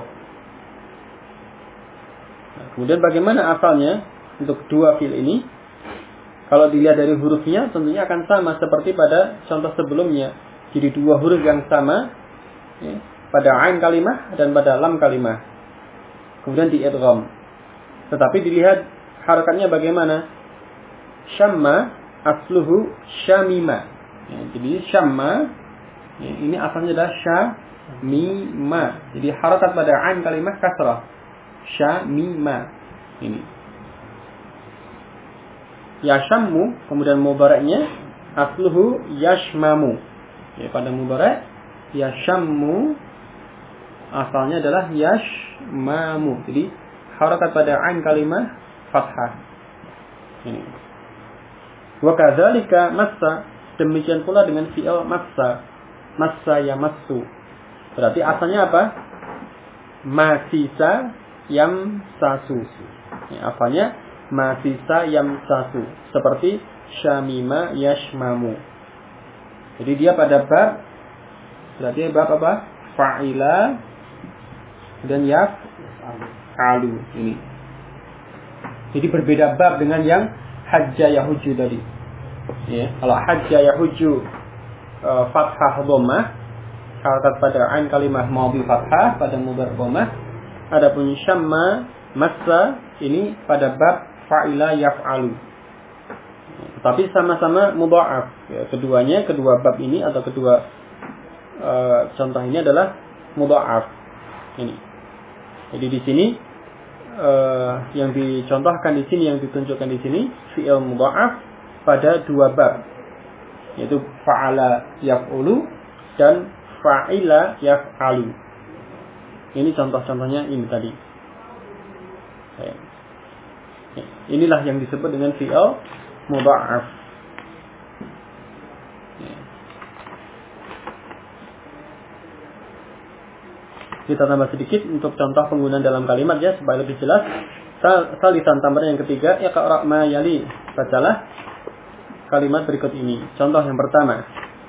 Speaker 1: Nah, kemudian bagaimana asalnya untuk dua fi'il ini? Kalau dilihat dari hurufnya tentunya akan sama seperti pada contoh sebelumnya. Jadi dua huruf yang sama, ya, pada ain kalimah dan pada lam kalimah. Kemudian diidgham. Tetapi dilihat harakatnya bagaimana? Syamma asluhu syamima. Ya, jadi syamma, ya, ini asalnya adalah syamima. Jadi harakat pada ain kalimah kasrah. Syamima. Ini. Yashammu, kemudian mudhari'nya asluhu yashmamu. Ya, pada mudhari' yashammu asalnya adalah yashmamu. Jadi harakat pada ain kalimah fathah. Ini. Wa kadzalika massa, demikian pula dengan fi'il massa. Massa yamassu. Berarti asalnya apa? Masisa yamsasu. Ya, asalnya masisa yamsasu. Seperti syamima yashmamu. Jadi dia pada bab, berarti bab apa? Fa'ila dan yaf'alu ini. Jadi berbeda bab dengan yang hajja yahujju tadi. Ya, kalau hajja yahujju fathah dhammah, harakat pada ain kalimah madhi fathah pada mudhari dhammah. Adapun syamma massa ini pada bab fa'ila yaf'alu. Tetapi sama-sama mudha'af. Ya, kedua bab ini atau kedua contoh ini adalah mudha'af. Ini. Jadi di sini yang dicontohkan di sini, yang ditunjukkan di sini fi'il mudha'af pada dua bab, yaitu fa'ala yaf'ulu dan fa'ila yaf'alu. Ini contoh-contohnya ini tadi. Inilah yang disebut dengan fi'il mudha'af. Kita tambah sedikit untuk contoh penggunaan dalam kalimat ya supaya lebih jelas. Salisan tambahan yang ketiga, iqra' ma yali. Bacalah kalimat berikut ini. Contoh yang pertama.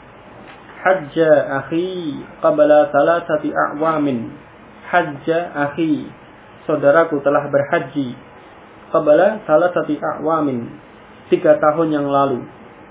Speaker 1: Hajja akhi qabla 3 a'wamin. Hajja akhi, saudaraku telah berhaji. Qabla 3 a'wamin, 3 tahun yang lalu.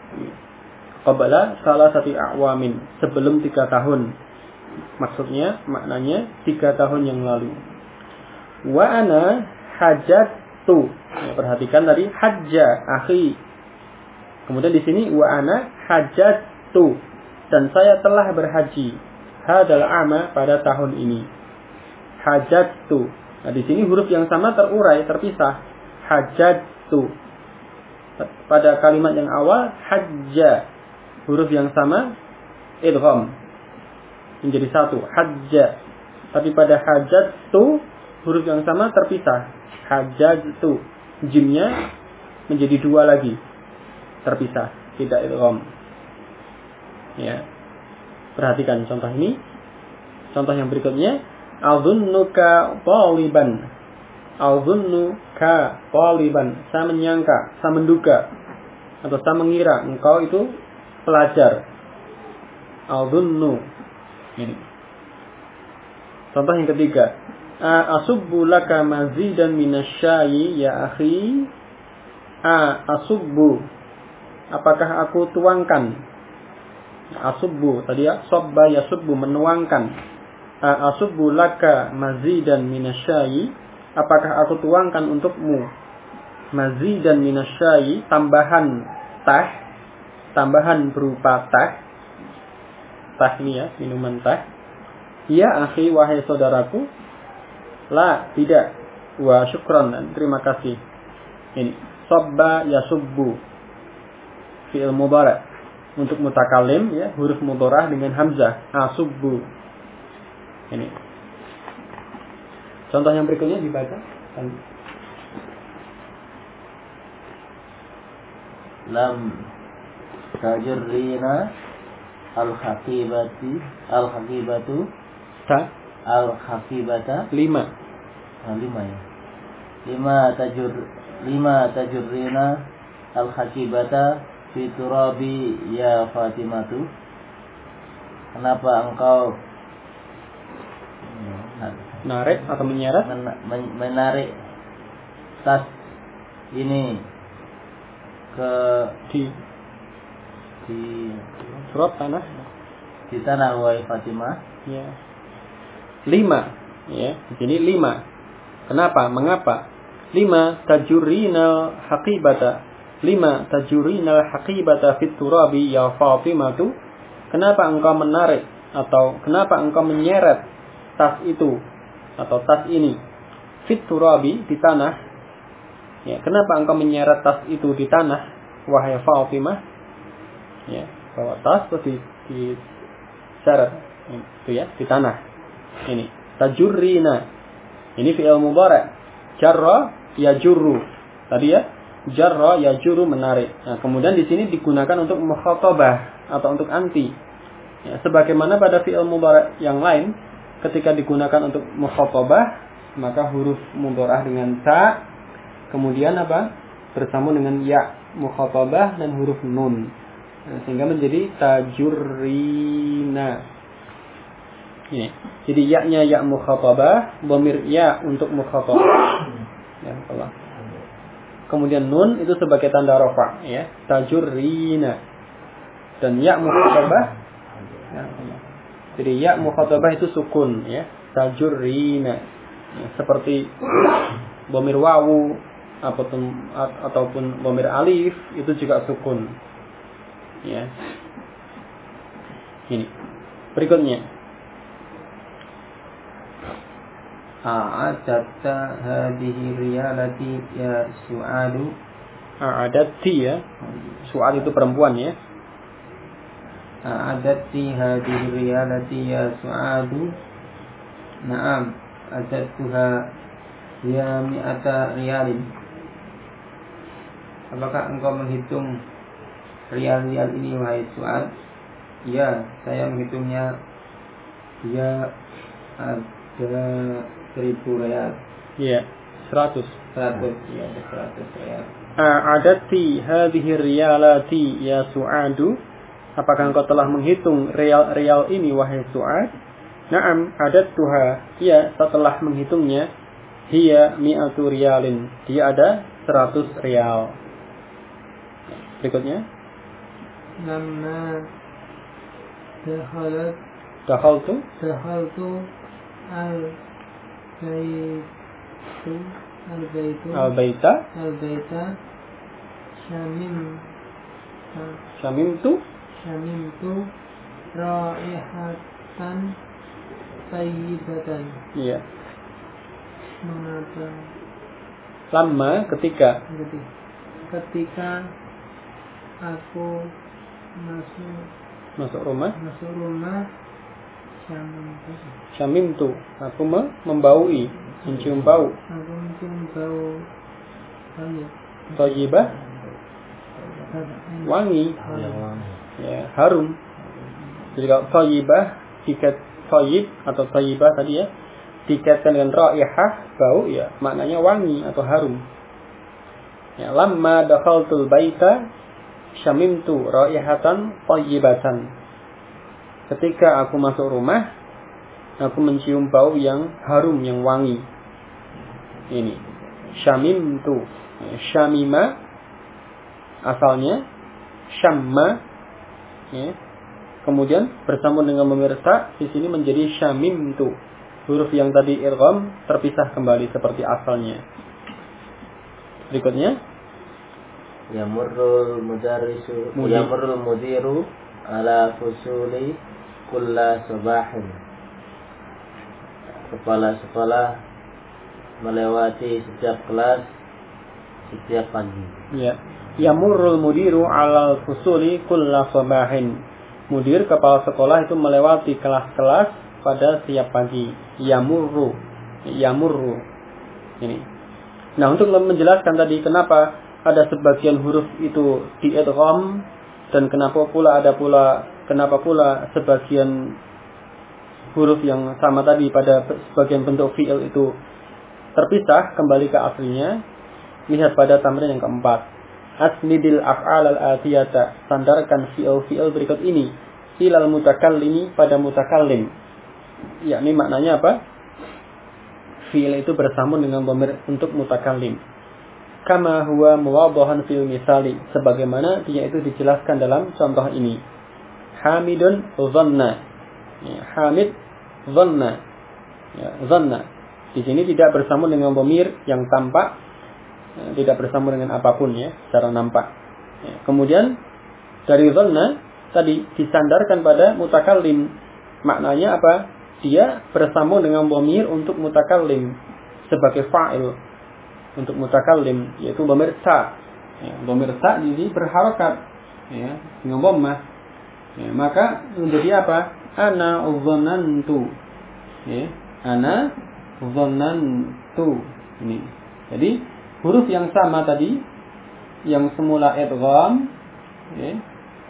Speaker 1: Qabla 3 a'wamin, sebelum 3 tahun. Maksudnya, maknanya 3 tahun yang lalu. Wa ana hajjatu. Ya, perhatikan tadi hajja akhi. Kemudian di sini wa ana hajjatu, dan saya telah berhaji. Hadal ama, pada tahun ini. Hajjatu. Nah, di sini huruf yang sama terurai, terpisah. Hajjatu. Pada kalimat yang awal hajja, huruf yang sama idgham menjadi satu, hajja. Tapi pada hajjatu huruf yang sama terpisah. Hajjatu, jimnya menjadi 2 lagi, terpisah, tidak idgham. Ya. Perhatikan contoh ini. Contoh yang berikutnya, a'dhunnuka taliban. A'dhunnuka taliban, saya menyangka, saya menduga, atau saya mengira engkau itu pelajar. A'dhunnu. Ini. Contoh yang ketiga, asubbu laka mazidan minasyayi ya akhi. Asubbu, apakah aku tuangkan? Asubbu tadi ya, sabba yasubbu, menuangkan. Asubbu laka mazidan minasyayi, apakah aku tuangkan untukmu mazidan minasyayi, tambahan teh, tambahan berupa teh. Teh ini ya, minuman teh. Ya akhi, wahai saudaraku. La, tidak. Wa syukran, dan terima kasih. Ini sabba yasubbu, fi'il mudhari'. Untuk mutakalim ya, huruf mudharah dengan hamzah. Asubbu. Ini. Contoh yang berikutnya dibaca.
Speaker 4: Lam tajrina al-haqibatu al-haqibata
Speaker 1: 5
Speaker 4: ya. 5 tajurrina al-haqibata fi turabi ya Fatimatu. Kenapa engkau
Speaker 1: narik atau menyeret
Speaker 4: menarik tas ini ke di
Speaker 1: turab tanah,
Speaker 4: di tanah wahai Fatimah.
Speaker 1: Ya. 5 ya, di sini 5. Kenapa? Mengapa? 5 tajurrinal haqibata. 5 tajurrinal haqibata fit turabi ya Fatimatu. Kenapa engkau menarik atau kenapa engkau menyeret tas itu atau tas ini fit turabi, di tanah? Ya, kenapa engkau menyeret tas itu di tanah wahai Fatimah? Ya, bawa tas terus di seret itu ya, di tanah. Ini tajurrina, ini fi'il mudhari'. Jarra yajurru, tadi ya, jarra yajurru, menarik. Nah, kemudian di sini digunakan untuk mukhatabah atau untuk anti ya, sebagaimana pada fi'il mudhari' yang lain ketika digunakan untuk mukhatabah maka huruf mudhari' dengan ta kemudian apa? Bersambung dengan ya, mukhatabah dan huruf nun. Nah, sehingga menjadi tajurrina. Ini. Jadi ya-nya ya mukhatabah, dhamir ya untuk mukhatabah. Ya Allah. Kemudian nun itu sebagai tanda rafa, ya. Tajurrina. Dan ya mukhatabah. Ya Allah. Jadi ya mukhatabah itu sukun, ya. Tajurrina. Ya, seperti dhamir wawu ataupun dhamir alif itu juga sukun. Ya. Ini. Berikutnya.
Speaker 2: A'adatta hadhihi riyalati ya su'adu.
Speaker 1: A'adati ya. Su'ad itu perempuan ya.
Speaker 2: A'adatti hadhihi riyalati ya su'adu. Na'am, adattuha ya mi'ata riyalin. Apakah engkau menghitung rial-rial ini wahai Su'ad? Ya, saya menghitungnya. Ya, ada 1000 rial.
Speaker 1: Iya, 100.
Speaker 2: 100, ya, ada 100 rial.
Speaker 1: A'adati hadhihi riyalati ya Su'adu. Apakah engkau telah menghitung rial-rial ini wahai Su'ad? Na'am, adattuha. Ya, setelah menghitungnya. Hiya mi'atu riyalin. Dia ada 100 rial. Berikutnya.
Speaker 3: Lamma
Speaker 1: Dakhaltu al-baita Syamimtu
Speaker 3: raihatan tayyibatan.
Speaker 1: Iya.
Speaker 3: Mengapa?
Speaker 1: Lama ketika aku masuk rumah Syamimtu, aku membaui, mencium bau.
Speaker 3: Aku mencium bau
Speaker 1: Thayyibah, wangi. Ya, harum. Jadi kalau thayyibah dikat thayyib atau thayyibah tadi ya, dikaitkan dengan raihah, bau ya, maknanya wangi atau harum. Ya, lamma dakhaltul baita syamimtu raihatan thayyibatan. Ketika aku masuk rumah, aku mencium bau yang harum, yang wangi. Ini syamimtu. Syamima asalnya syamma, ya. Kemudian bersambung dengan memirsa di sini menjadi syamimtu. Huruf yang tadi idgham terpisah kembali seperti asalnya. Berikutnya,
Speaker 4: Yamurrul mudiru ala fusuli kulla sabahin. Kepala sekolah melewati setiap kelas setiap pagi.
Speaker 1: Ya. Yamurrul mudiru ala fusuli kulla sabahin. Mudir kepala sekolah itu melewati kelas-kelas pada setiap pagi. Yamurru. Ini. Nah, untuk menjelaskan tadi kenapa ada sebagian huruf itu diidgham dan kenapa pula sebagian huruf yang sama tadi pada sebagian bentuk fi'il itu terpisah kembali ke aslinya, lihat pada tamrin yang keempat. Asnidil af'al al-atiyata, sandarkan fi'il berikut ini ilal mutakallimi pada mutakallim. Yakni maknanya apa? Fi'il itu bersambung dengan dhamir untuk mutakallim. Kama huwa muwaddahan fil misali, sebagaimana dia itu dijelaskan dalam contoh ini. Hamidun dhanna. Ya, Hamid dhanna. Ya, dhanna. Di sini tidak bersambung dengan dhamir yang tampak, tidak bersambung dengan apapun ya, secara nampak. Ya, kemudian dari dhanna tadi disandarkan pada mutakallim. Maknanya apa? Dia bersambung dengan dhamir untuk mutakallim sebagai fa'il untuk mutakallim, yaitu dhamir ta. Ya, dhamir ta ini berharakat ya, dengan dhammah. Ya, maka menjadi apa? Ana dhanantu. Ya, ana dhanantu. Ini. Jadi huruf yang sama tadi yang semula idgham ya,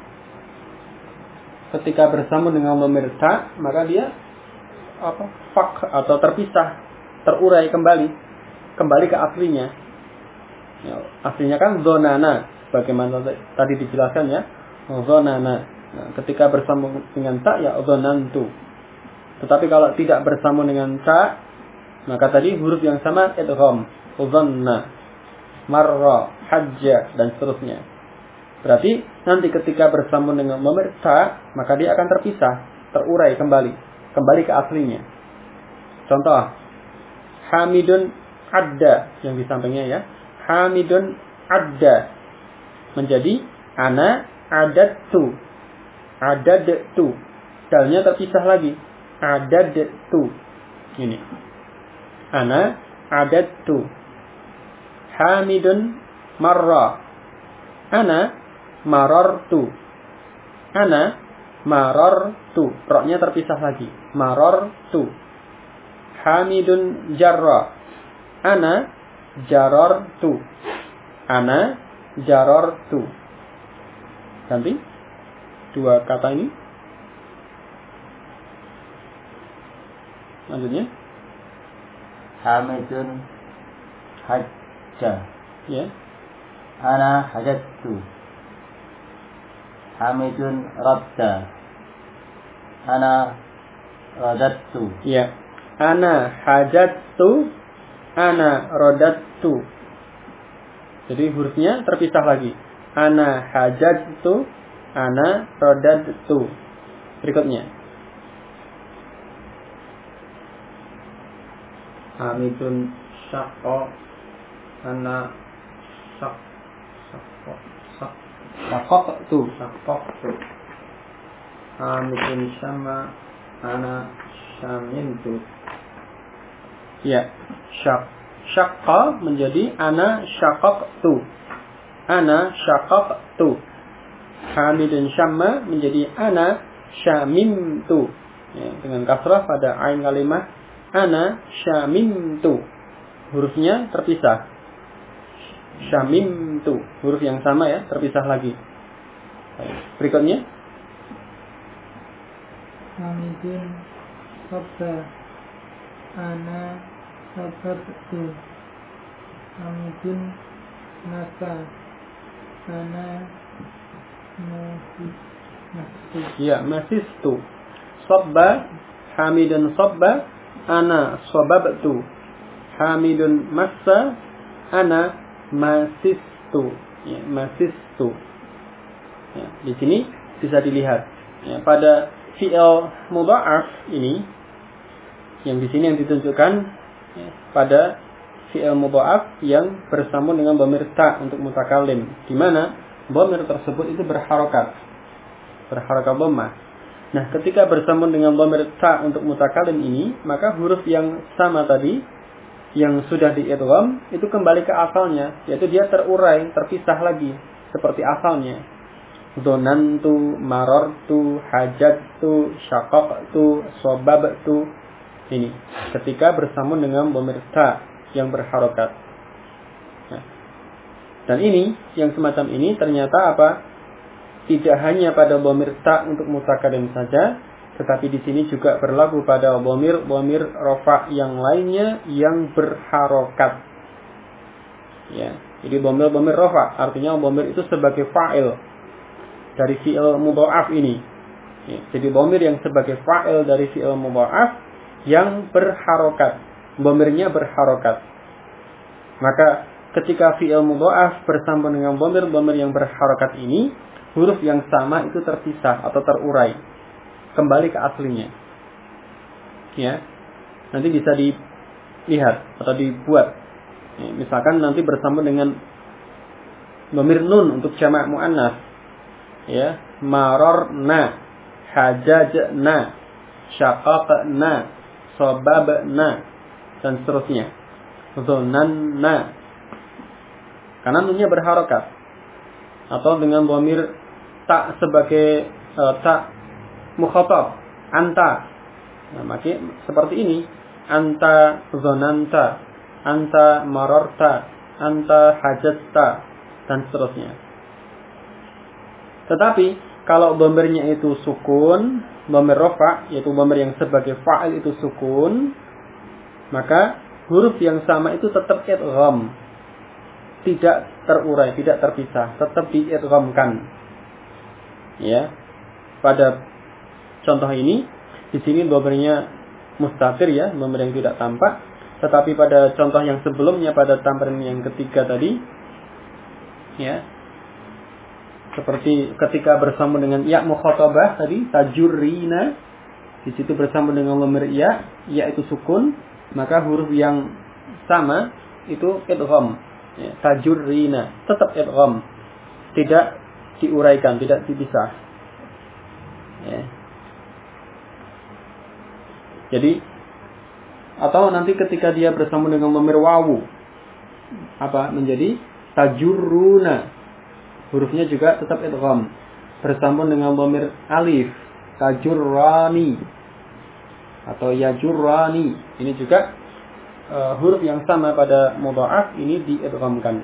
Speaker 1: ketika bersambung dengan dhamir ta, maka dia fak atau terpisah, terurai kembali ke aslinya. Ya, aslinya kan dhonana. Bagaimana tadi dijelaskan ya. Dzanana. Nah, ketika bersambung dengan ta ya dzanantu. Tetapi kalau tidak bersambung dengan ta, maka tadi huruf yang sama idgham. Dzanna, marra, hajja dan seterusnya. Berarti nanti ketika bersambung dengan dhamir ta, maka dia akan terpisah, terurai kembali ke aslinya. Contoh, Hamidun adda yang di sampingnya ya. Hamidun adda menjadi ana adadtu. Adadtu. Dalnya terpisah lagi. Adadtu. Ini. Ana adadtu. Hamidun marra. Ana marartu. Ana marartu. Roknya terpisah lagi. Marartu. Hamidun jarra. Ana jarartu. Ana jarartu. Ganti dua kata ini. Lanjutnya.
Speaker 4: Hamidun hajja.
Speaker 1: Ya.
Speaker 4: Ana hajattu. Hamidun radda. Ana radattu.
Speaker 1: Ya. Ana hajattu. Ana radattu. Jadi hurufnya terpisah lagi. Ana hajattu. Ana radattu. Berikutnya. Hamidun syaqqa. Ana syaqaqtu. Hamidun syamma. Ana syamintu. Ya, syaqqa menjadi ana syaqaqtu. Ana syaqaqtu. Hamidun syamma menjadi ana syamimtu. Ya, dengan kasrah pada ain kalimah ana syamimtu. Hurufnya terpisah. Syamimtu. Huruf yang sama ya, terpisah lagi. Berikutnya.
Speaker 3: Hamidun sabba. Ana sababtu. Hamidun nasa. Ana masistu.
Speaker 1: Ya, masistu. Sabba. Hamidun sabba. Ana sababtu. Hamidun massa. Ana masistu. Ya, masistu. Ya, di sini bisa dilihat. Ya, pada fi'il mudha'af ini, yang di sini yang ditunjukkan ya, pada fi'il mudha'af yang bersambung dengan dhamir ta untuk mutakallim, di mana dhamir tersebut itu berharokat dhammah. Nah, ketika bersambung dengan dhamir ta untuk mutakallim ini, maka huruf yang sama tadi yang sudah diidgham itu kembali ke asalnya, yaitu dia terurai, terpisah lagi seperti asalnya. Dzanantu, marartu, hajattu, syaqaqtu, sababtu. Ini ketika bersambung dengan dhamir ta yang berharokat. Nah, dan ini yang semacam ini ternyata apa? Tidak hanya pada dhamir ta untuk mutakallim saja, tetapi di sini juga berlaku pada dhamir rafa yang lainnya yang berharokat. Ya, jadi dhamir rafa artinya dhamir itu sebagai fa'il dari fi'il mudha'af ini. Ya, jadi dhamir yang sebagai fa'il dari fi'il mudha'af yang berharokat, dhamirnya berharokat. Maka ketika fi'il mudha'af bersambung dengan dhamir yang berharokat ini, huruf yang sama itu terpisah atau terurai, kembali ke aslinya. Ya, nanti bisa dilihat atau dibuat. Ya, misalkan nanti bersambung dengan dhamir nun untuk jamak muannas. Ya, mararna, hajajna, syaqaqna, sababna dan seterusnya. Dzananna. Karena nunnya berharokat. Atau dengan dhamir ta sebagai ta mukhatab, anta. Nah, maka seperti ini, anta dzananta, anta mararta, anta hajatta dan seterusnya. Tetapi kalau dhamirnya itu sukun, dhamir rafa, yaitu dhamir yang sebagai fa'il itu sukun, maka huruf yang sama itu tetap idgham. tidak terurai, tidak terpisah, tetap diidghamkan. Ya. Pada contoh ini, di sini dhamirnya mustatir ya, dhamir yang tidak tampak. Tetapi pada contoh yang sebelumnya, pada tamrin yang ketiga tadi, ya, seperti ketika bersambung dengan ya mukhatabah tadi, tajurrina, di situ bersambung dengan dhamir ya itu sukun, maka huruf yang sama itu idgham. Ya, tajurrina, tetap idgham, tidak diuraikan, tidak dipisah. Ya. Jadi atau nanti ketika dia bersambung dengan dhamir wawu, apa menjadi tajurruna, hurufnya juga tetap idgham. Bersambung dengan dhamir alif, tajurrani atau yajurrani, ini juga huruf yang sama pada mudha'af ini diidghamkan.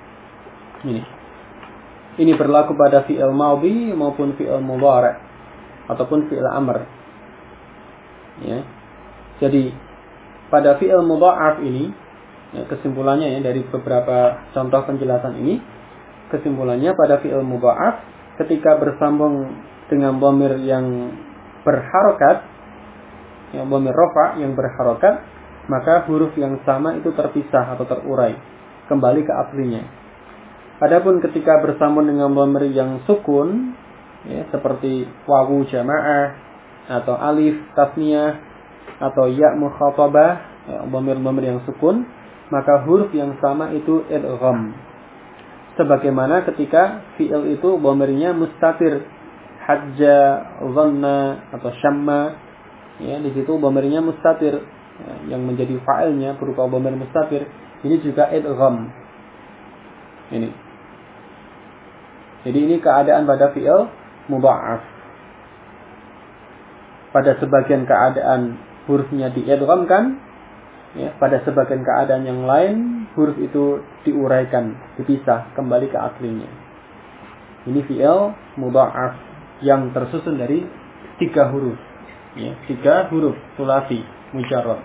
Speaker 1: Ini berlaku pada fi'il madhi maupun fi'il mudhari' ataupun fi'il amr. Ya. Jadi pada fi'il mudha'af ini, ya, kesimpulannya ya dari beberapa contoh penjelasan ini, kesimpulannya pada fi'il mudha'af ketika bersambung dengan dhamir yang berharokat, yang dhamir rafa yang berharokat, maka huruf yang sama itu terpisah atau terurai, kembali ke aslinya. Adapun ketika bersambung dengan dhamir yang sukun, ya, seperti wawu jamaah atau alif tasniyah atau ya mukhatabah, ya, dhamir-dhamir yang sukun, maka huruf yang sama itu idgham. Sebagaimana ketika fi'il itu dhamirnya mustatir, hajja, dhanna atau syamma, ya, di situ dhamirnya mustatir, ya, yang menjadi fa'ilnya berupa dhamir mustatir, ini juga idgham. Ini. Jadi ini keadaan pada fi'il mudha'af. Pada sebagian keadaan hurufnya diidghamkan, ya, pada sebagian keadaan yang lain huruf itu diuraikan, dipisah kembali ke aslinya. Ini fi'il mudha'af yang tersusun dari 3 huruf, ya, 3 huruf sulasi mujarrad.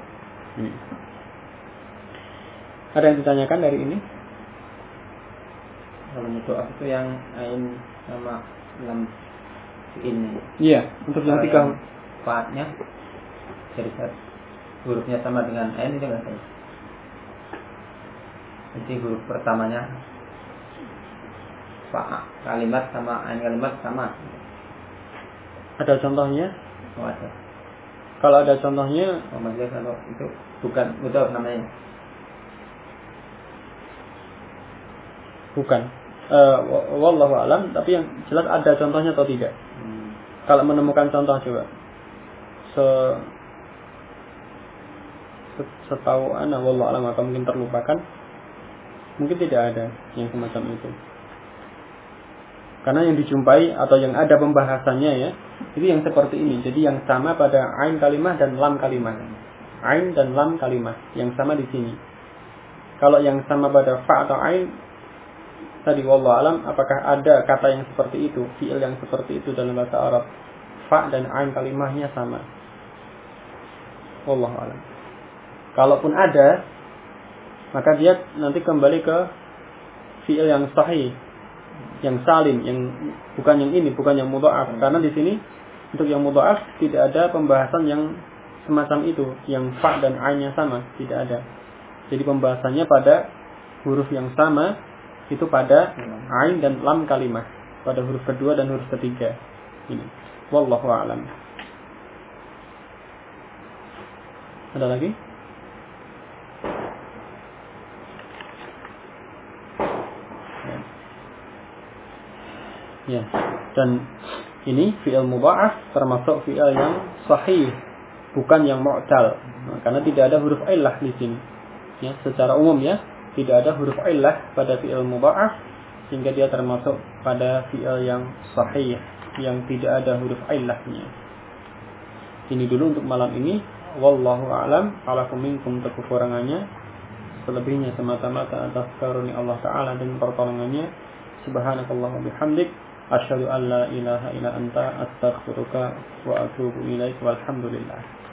Speaker 1: Ada yang ditanyakan dari ini?
Speaker 2: Kalau mudha'af itu yang ain sama lam ini.
Speaker 1: Iya, untuk yang 3
Speaker 2: faatnya jadi hurufnya sama dengan ain itu enggak sih? Jadi huruf pertamanya fa kalimat sama ain kalimat sama.
Speaker 1: Ada contohnya?
Speaker 2: Oh, ada.
Speaker 1: Kalau ada contohnya,
Speaker 2: maksudnya kalau itu bukan mudha'af namanya.
Speaker 1: bukan. Wallahu alam, tapi yang jelas ada contohnya atau tidak. Kalau menemukan contoh coba. Setahu ana wallahu alam, atau mungkin terlupakan. Mungkin tidak ada yang semacam itu. Karena yang dijumpai atau yang ada pembahasannya ya, itu yang seperti ini. Jadi yang sama pada ain kalimah dan lam kalimah. Ain dan lam kalimah yang sama di sini. Kalau yang sama pada fa atau ain, tadi wallahu alam, apakah ada kata yang seperti itu, fi'il yang seperti itu dalam bahasa Arab? Fa dan ain kalimahnya sama. Wallahu alam. Kalaupun ada, maka dia nanti kembali ke fi'il yang sahih, yang salim, yang bukan yang ini, bukan yang mudha'af. Karena di sini untuk yang mudha'af tidak ada pembahasan yang semacam itu, yang fa dan ainnya sama, tidak ada. Jadi pembahasannya pada huruf yang sama, itu pada ain dan lam kalimah, pada huruf kedua dan huruf ketiga. Ini. Wallahu a'lam. Ada lagi? Ya. Dan ini fi'il mudha'af termasuk fi'il yang sahih, bukan yang mu'tal. Nah, karena tidak ada huruf illah di sini. Ya, secara umum ya, tidak ada huruf illah pada fi'il mudha'af, sehingga dia termasuk pada fi'il yang sahih, yang tidak ada huruf illahnya. Ini dulu untuk malam ini. Wallahu a'lam. Alakum minkum, kekurangannya, selebihnya semata-mata atas karunia Allah Ta'ala dan pertolongannya. Subhanakallah wa bihamdik, asyhadu an la ilaha illa anta, astaghfiruka wa atubu ilaik, walhamdulillah.